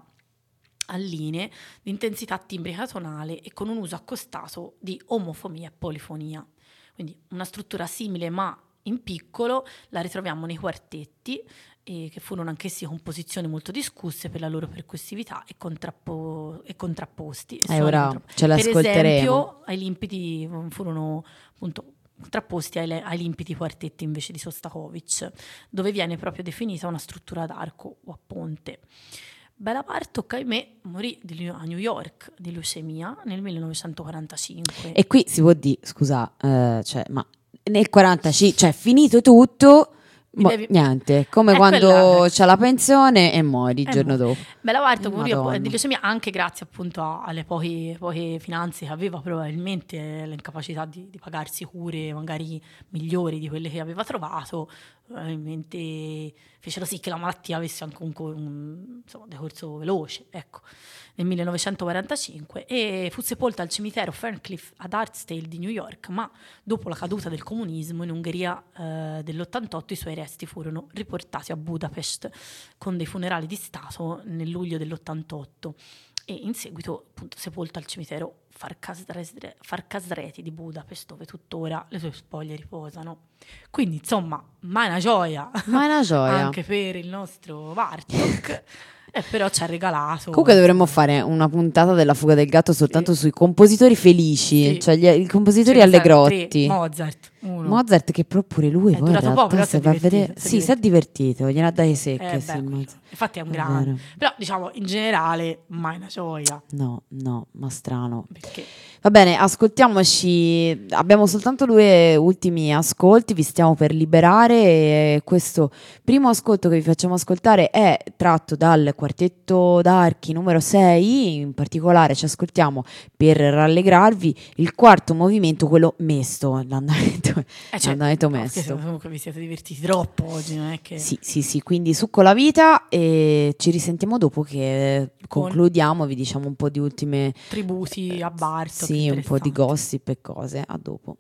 a linee di intensità timbrica tonale e con un uso accostato di omofonia e polifonia. Quindi una struttura simile ma in piccolo la ritroviamo nei quartetti, e che furono anch'essi composizioni molto discusse per la loro percussività e, contrappo- e contrapposti. E Eh, ora contrappo- ce l'ascolteremo. Per esempio, ai limpidi furono appunto contrapposti ai, ai limpidi quartetti invece di Sostakovich, dove viene proprio definita una struttura d'arco o a ponte. Béla Bartók, ahimè, morì di- a New York di leucemia nel millenovecentoquarantacinque. E qui si può dire, scusa, eh, cioè, ma nel quarantacinque, cioè finito tutto, Mi mo- devi- niente, come È quando quella- c'è la pensione e muori il Eh, giorno mo- dopo. Béla Bartók morì Madonna. di leucemia anche grazie appunto a- alle poche, poche finanze che aveva, probabilmente l'incapacità di, di pagarsi cure magari migliori di quelle che aveva trovato, probabilmente fecero sì che la malattia avesse anche un, co- un insomma, decorso veloce, ecco, nel millenovecentoquarantacinque, e fu sepolta al cimitero Ferncliff ad Hartsdale di New York, ma dopo la caduta del comunismo in Ungheria eh, dell'ottantotto i suoi resti furono riportati a Budapest con dei funerali di Stato nel luglio dell'ottantotto, e in seguito appunto sepolto al cimitero Farkasreti Farkasreti di Budapest, dove tuttora le sue spoglie riposano. Quindi insomma, ma è una gioia, Ma è una gioia. anche per il nostro Bartók. E però ci ha regalato. Comunque dovremmo fare una puntata della Fuga del Gatto soltanto Sì. sui compositori felici, Sì. cioè gli, i compositori Ce ne serve allegrotti. tre, Mozart. Uno. Mozart che però pure lui È poi in durato realtà poco, però se si è va a divertito, vedere, si è sì, si è divertito, gliene ha date secche, Eh, sì, beh, Mozart. infatti è un È grande. vero. Però diciamo in generale mai una gioia. No, no, ma strano. Perché? Va bene, ascoltiamoci. Abbiamo soltanto due ultimi ascolti, vi stiamo per liberare. E questo primo ascolto che vi facciamo ascoltare è tratto dal quartetto d'archi numero sei. In particolare ci ascoltiamo, per rallegrarvi, il quarto movimento, quello mesto, l'andamento, Eh, cioè, l'andamento no, perché mesto. comunque vi siete divertiti troppo oggi, non è che... Sì, sì, sì, quindi su con la vita e ci risentiamo dopo che Con- concludiamo, vi diciamo un po' di ultime Tributi a Bartok, sì, un po' di interessanti. gossip e cose. A dopo.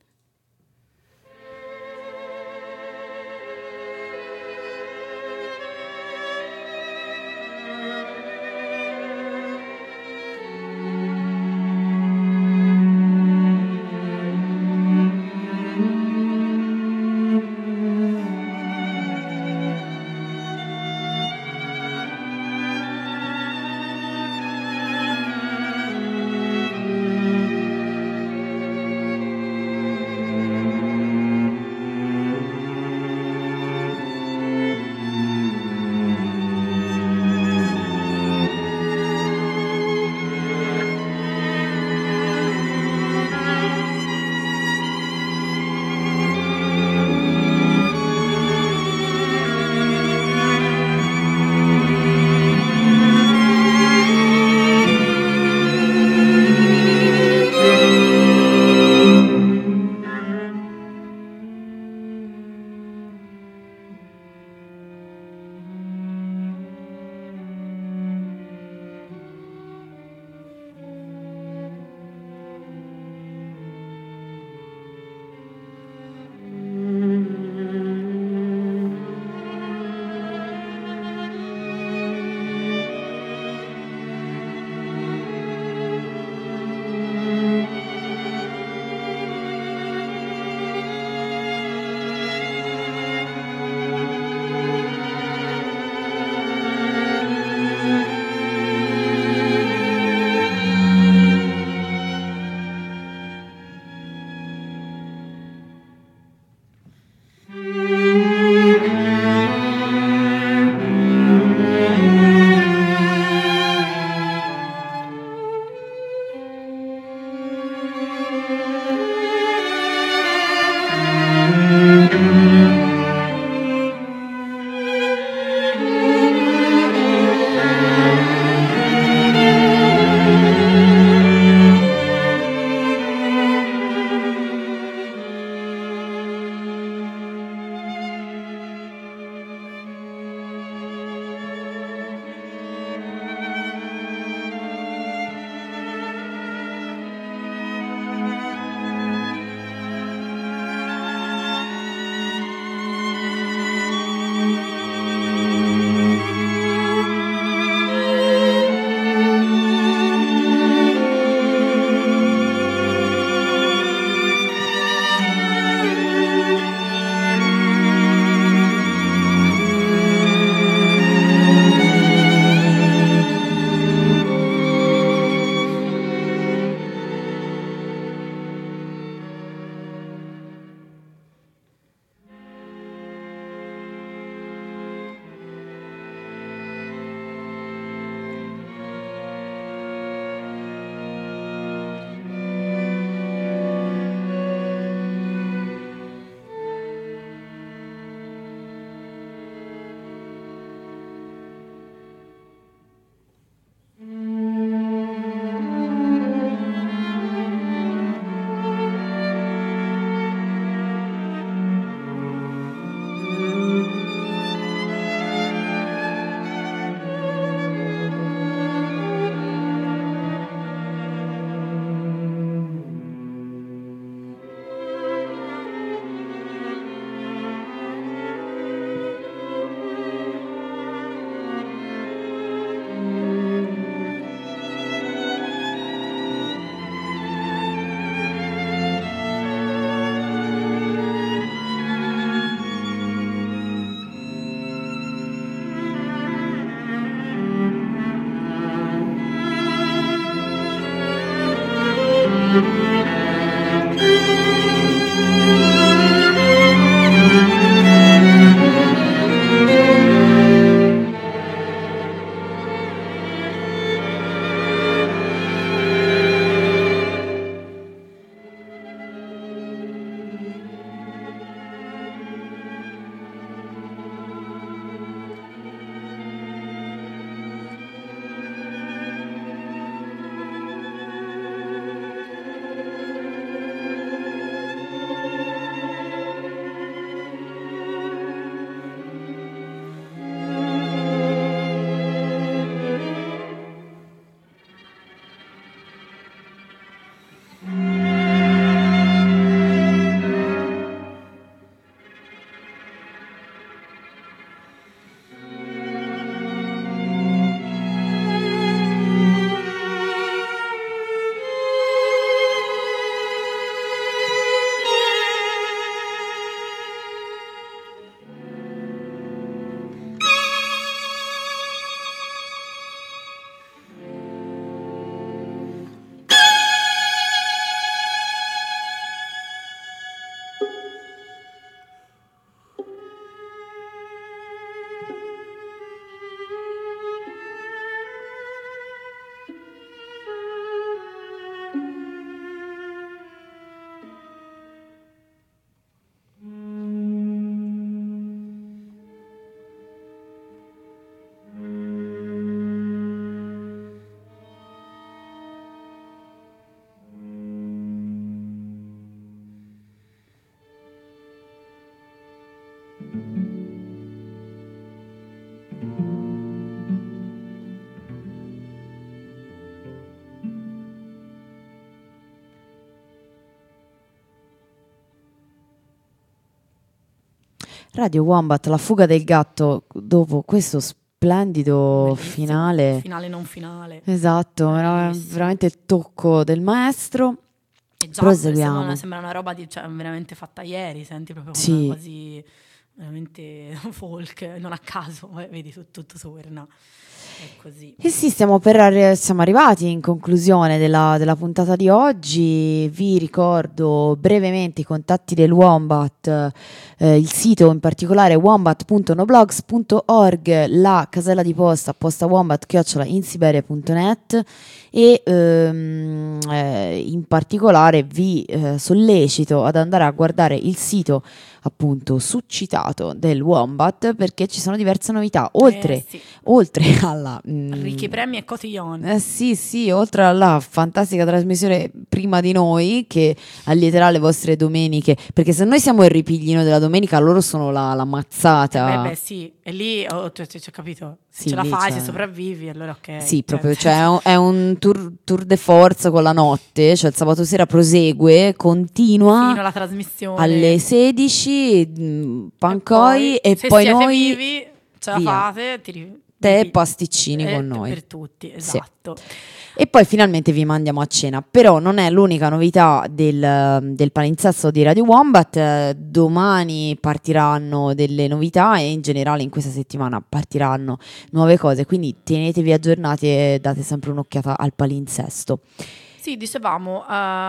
Radio Wombat, la fuga del gatto, dopo questo splendido Bellissimo. finale. Finale non finale. Esatto, era Bellissimo. veramente il tocco del maestro. E già Proseguiamo. sembra una, sembra una roba di, cioè, veramente fatta ieri, senti proprio come Sì. quasi veramente folk, non a caso, eh, vedi tutto, tutto torna. È così. E sì, stiamo, per arri- siamo arrivati in conclusione della, della puntata di oggi. Vi ricordo brevemente i contatti del Wombat, eh, il sito in particolare wombat punto noblogs punto org, la casella di posta posta wombat chiocciola insiberia punto net e ehm, eh, in particolare vi eh, sollecito ad andare a guardare il sito appunto succitato del Wombat, perché ci sono diverse novità oltre, Eh, sì. oltre alla mm, Ricchi premi e cotillon. eh sì, sì, oltre alla fantastica trasmissione Prima di Noi che allieterà le vostre domeniche, perché se noi siamo il ripiglino della domenica, loro sono la, la mazzata. Beh, beh, sì, e lì ho, cioè, cioè, capito, se Sì, ce la lì fai, c'è- se sopravvivi, allora ok. Sì, proprio, cioè, cioè è un, è un tour, tour de force con la notte, cioè il sabato sera prosegue, continua fino alla trasmissione. alle sedici, mh, pancoi e se poi siete noi vivi, ce la via. fate, ti ri- tè e vi- pasticcini eh, con noi. Per tutti, Sì. esatto. E poi finalmente vi mandiamo a cena. Però non è l'unica novità del, del palinsesto di Radio Wombat. Eh, domani partiranno delle novità e in generale in questa settimana partiranno nuove cose. Quindi tenetevi aggiornati e date sempre un'occhiata al palinsesto. Sì, dicevamo,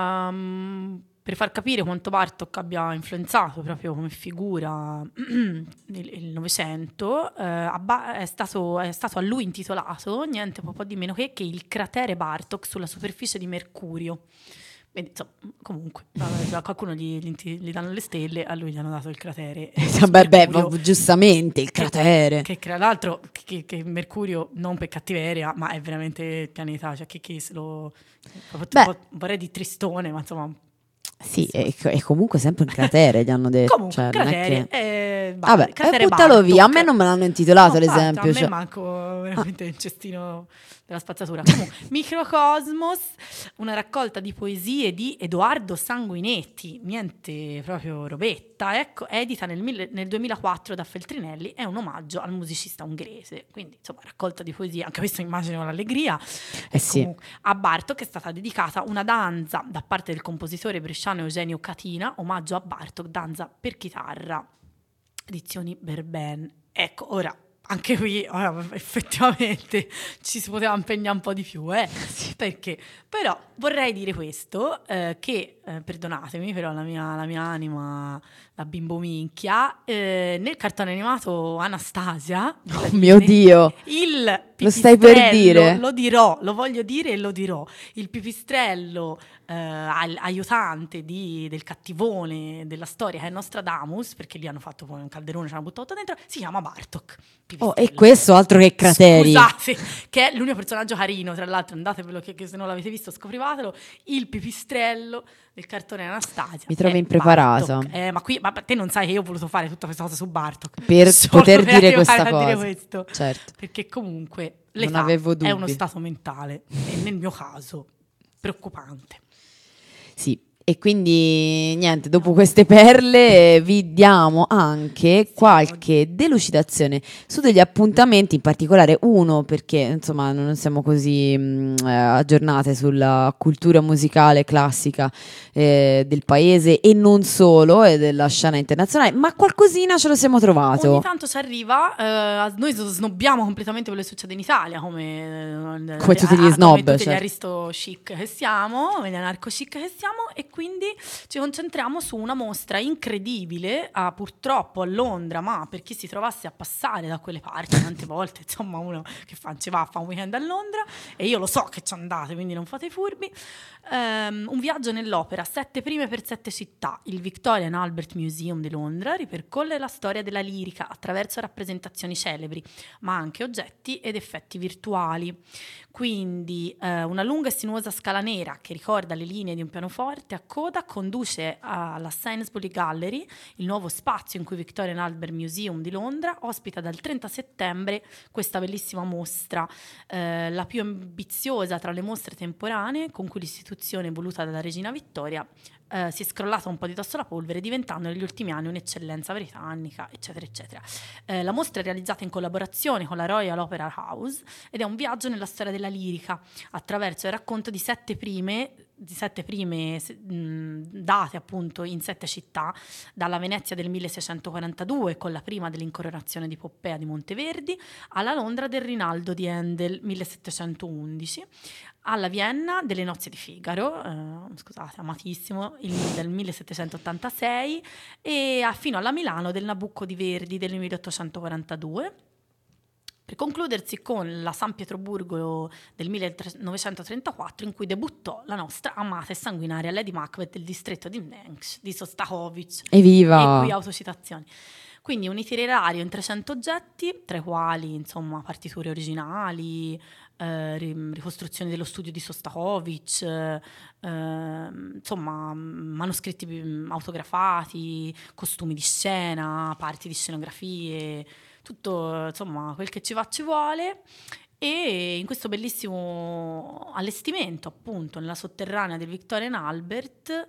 ehm, per far capire quanto Bartók abbia influenzato proprio come figura il il Novecento, eh, abba- è stato, è stato a lui intitolato niente po' di meno che, che il cratere Bartók sulla superficie di Mercurio. Quindi, insomma, comunque, vabbè, a qualcuno gli, gli, gli danno le stelle, a lui gli hanno dato il cratere. eh, su Vabbè, beh, Mercurio. giustamente il Che- cratere. Che, tra l'altro, che, che Mercurio non per cattiveria, ma è veramente il pianeta, cioè che, che se lo... Beh. po- vorrei di tristone, ma insomma... Sì, e, e comunque sempre un cratere, gli hanno detto. Comunque, cioè, non è cratere, che... eh, Vabbè, Bar- cratere eh, buttalo Bartók. via. A me non me l'hanno intitolato, ad No, infatti, esempio. a me cioè- manco veramente il cestino della spazzatura. Comunque, Microcosmos, una raccolta di poesie di Edoardo Sanguinetti, niente proprio robetta, ecco, edita nel, mille- nel duemilaquattro da Feltrinelli, è un omaggio al musicista ungherese. Quindi, insomma, raccolta di poesie, anche questo immagino l'allegria. Eh E sì. comunque, a Bartók è stata dedicata una danza da parte del compositore bresciano Eugenio Catina, omaggio a Bartók, danza per chitarra, edizioni Berben. Ecco, ora, anche qui, ora, effettivamente, ci si poteva impegnare un po' di più, eh? Perché? Però vorrei dire questo, eh, che, eh, perdonatemi, però la mia, la mia anima, la bimbo minchia, eh, nel cartone animato Anastasia, Oh mio Dio. il Lo stai per pipistrello, dire? lo dirò, lo voglio dire e lo dirò, il pipistrello eh, ai- aiutante di- del cattivone della storia che è Nostradamus, perché lì hanno fatto poi un calderone, ci hanno buttato dentro, si chiama Bartók. Oh, pipistrello. e questo altro che crateri. Scusate, che è l'unico personaggio carino, tra l'altro, andatevelo che, che se non l'avete visto scoprivatelo, il pipistrello del cartone Anastasia. Mi trovi è impreparata. Bartók. Eh, ma qui ma te non sai che io ho voluto fare tutta questa cosa su Bartók Per solo poter per dire arrivare questa a dire cosa. questo. Certo. Perché comunque Non l'età avevo è uno dubbi. stato mentale e nel mio caso preoccupante. Sì, e quindi niente, dopo queste perle eh, vi diamo anche qualche delucidazione su degli appuntamenti, in particolare uno perché insomma non siamo così mh, eh, aggiornate sulla cultura musicale classica eh, del paese e non solo, e della scena internazionale, ma qualcosina ce lo siamo trovato. Ogni tanto ci arriva, eh, noi snobbiamo completamente quello che succede in Italia, come, eh, Come tutti gli ah, snob, come tutti certo. gli aristo chic che siamo, come gli anarco chic che siamo, e quindi ci concentriamo su una mostra incredibile, ah, purtroppo a Londra, ma per chi si trovasse a passare da quelle parti tante volte, insomma uno che fa, ci va a fare un weekend a Londra, e io lo so che ci andate, quindi non fate i furbi, ehm, un viaggio nell'opera, sette prime per sette città, il Victoria and Albert Museum di Londra ripercorre la storia della lirica attraverso rappresentazioni celebri, ma anche oggetti ed effetti virtuali. Quindi eh, una lunga e sinuosa scala nera che ricorda le linee di un pianoforte a coda conduce alla Sainsbury Gallery, il nuovo spazio in cui Victoria and Albert Museum di Londra ospita dal trenta settembre questa bellissima mostra, eh, la più ambiziosa tra le mostre temporanee con cui l'istituzione voluta dalla regina Vittoria eh, si è scrollata un po' di dosso la polvere, diventando negli ultimi anni un'eccellenza britannica, eccetera, eccetera. Eh, la mostra è realizzata in collaborazione con la Royal Opera House ed è un viaggio nella storia della lirica attraverso il racconto di sette prime di sette prime mh, date appunto in sette città, dalla Venezia del milleseicentoquarantadue con la prima dell'incoronazione di Poppea di Monteverdi, alla Londra del Rinaldo di Handel millesettecentoundici, alla Vienna delle nozze di Figaro, eh, scusate, amatissimo, il, del millesettecentottantasei, e a, fino alla Milano del Nabucco di Verdi del milleottocentoquarantadue, per concludersi con la San Pietroburgo del millenovecentotrentaquattro, in cui debuttò la nostra amata e sanguinaria Lady Macbeth del distretto di Mengs di Sostakovich. Evviva! E qui autocitazioni. Quindi un itinerario in trecento oggetti, tra i quali insomma partiture originali, eh, ricostruzioni dello studio di Sostakovich, eh, insomma manoscritti autografati, costumi di scena, parti di scenografie, tutto insomma quel che ci va ci vuole. E in questo bellissimo allestimento appunto nella sotterranea del Victoria and Albert,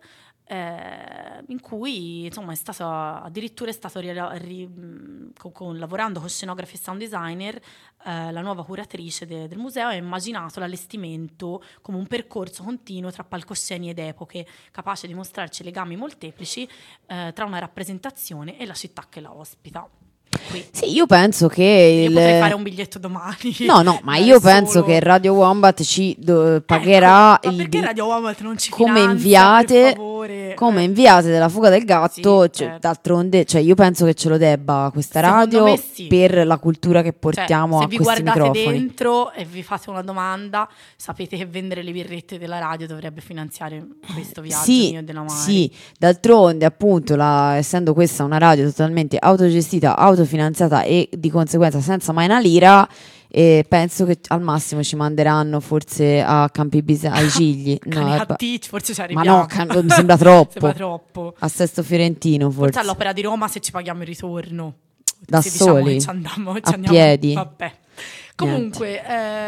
eh, in cui insomma è stato addirittura è stato ri, ri, con, con, lavorando con scenografi e sound designer, eh, la nuova curatrice de, del museo ha immaginato l'allestimento come un percorso continuo tra palcoscenici ed epoche, capace di mostrarci legami molteplici eh, tra una rappresentazione e la città che la ospita. Qui. Sì, io penso che io il... potrei fare un biglietto domani. No, no, ma io penso solo... che Radio Wombat ci do... pagherà ecco, il... ma perché Radio Wombat non ci come finanzia, inviate, per favore? come eh. inviate della Fuga del Gatto, sì, cioè, certo. d'altronde, cioè io penso che ce lo debba questa Secondo radio sì. per la cultura che portiamo cioè, a questi microfoni. Se vi guardate microfoni. dentro e vi fate una domanda, sapete che vendere le birrette della radio dovrebbe finanziare questo viaggio sì, mio e della Mari. Sì, d'altronde appunto la, essendo questa una radio totalmente autogestita, autofinanziata e di conseguenza senza mai una lira, e penso che al massimo ci manderanno forse a Campi Bisenzio, ai Gigli. No, a Tic, forse ci arriviamo. Ma no, can- mi sembra troppo. sembra troppo. A Sesto Fiorentino forse. Forse all'Opera di Roma se ci paghiamo il ritorno. Da se soli? Diciamo che ci andiamo, ci a andiamo, piedi? Vabbè. Comunque,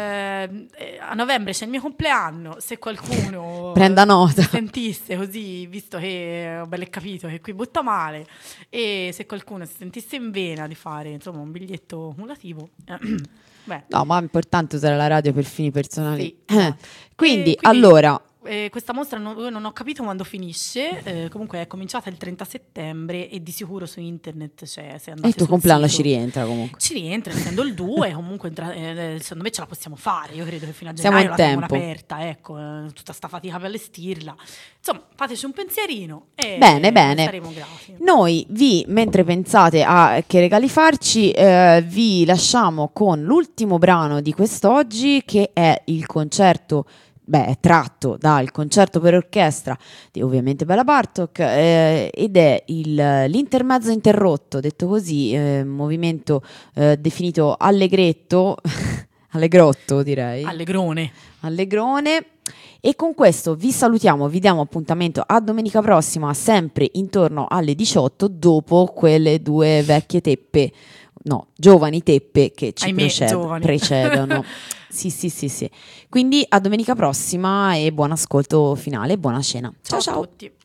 eh, a novembre c'è il mio compleanno, se qualcuno prenda nota, sentisse così, visto che ho bello capito che qui butta male, e se qualcuno si sentisse in vena di fare insomma un biglietto cumulativo, eh, beh. No, ma è importante usare la radio per fini personali. Sì, esatto. quindi, quindi, allora... Eh, questa mostra non, io non ho capito quando finisce, eh, comunque è cominciata il trenta settembre e di sicuro su internet c'è. Se e il tuo compleanno sito, ci rientra comunque. Ci rientra, essendo il due, comunque eh, secondo me ce la possiamo fare. Io credo che fino a Siamo gennaio in la tempo. teniamo aperta, ecco, eh, tutta sta fatica per allestirla. Insomma, fateci un pensierino e bene, bene. saremo grati. Noi vi, mentre pensate a che regali farci, eh, vi lasciamo con l'ultimo brano di quest'oggi, che è il concerto. Beh, è tratto dal concerto per orchestra di ovviamente Bela Bartok, eh, ed è il, l'intermezzo interrotto, detto così, eh, movimento eh, definito allegretto, allegrotto direi. Allegrone. Allegrone. E con questo vi salutiamo, vi diamo appuntamento a domenica prossima, sempre intorno alle diciotto, dopo quelle due vecchie teppe, no, giovani teppe che ci Ahimè, proced- precedono. Sì, sì, sì, sì. Quindi a domenica prossima e buon ascolto finale, buona cena. Ciao, ciao. Ciao a tutti.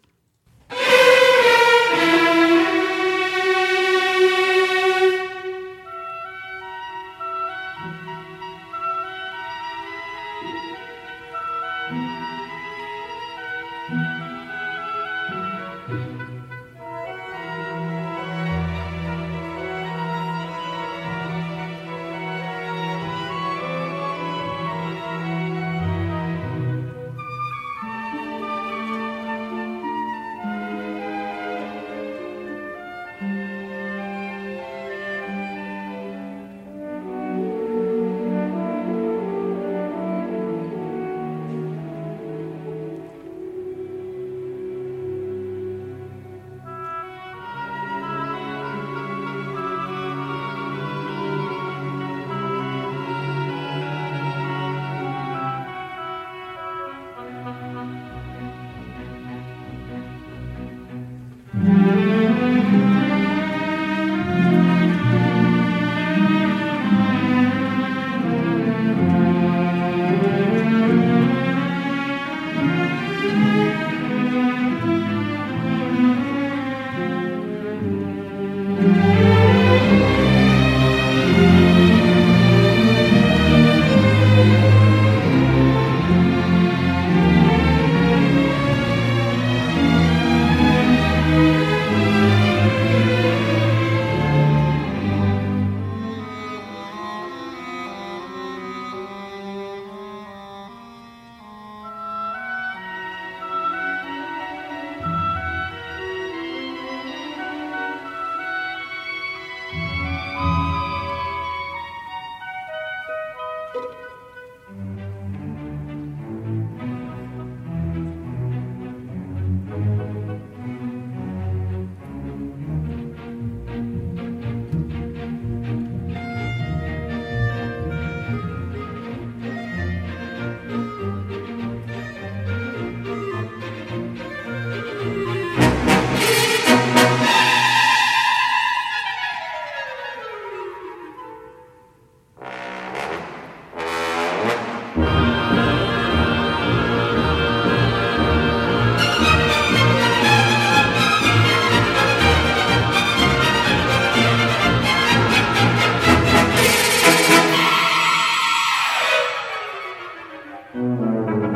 Thank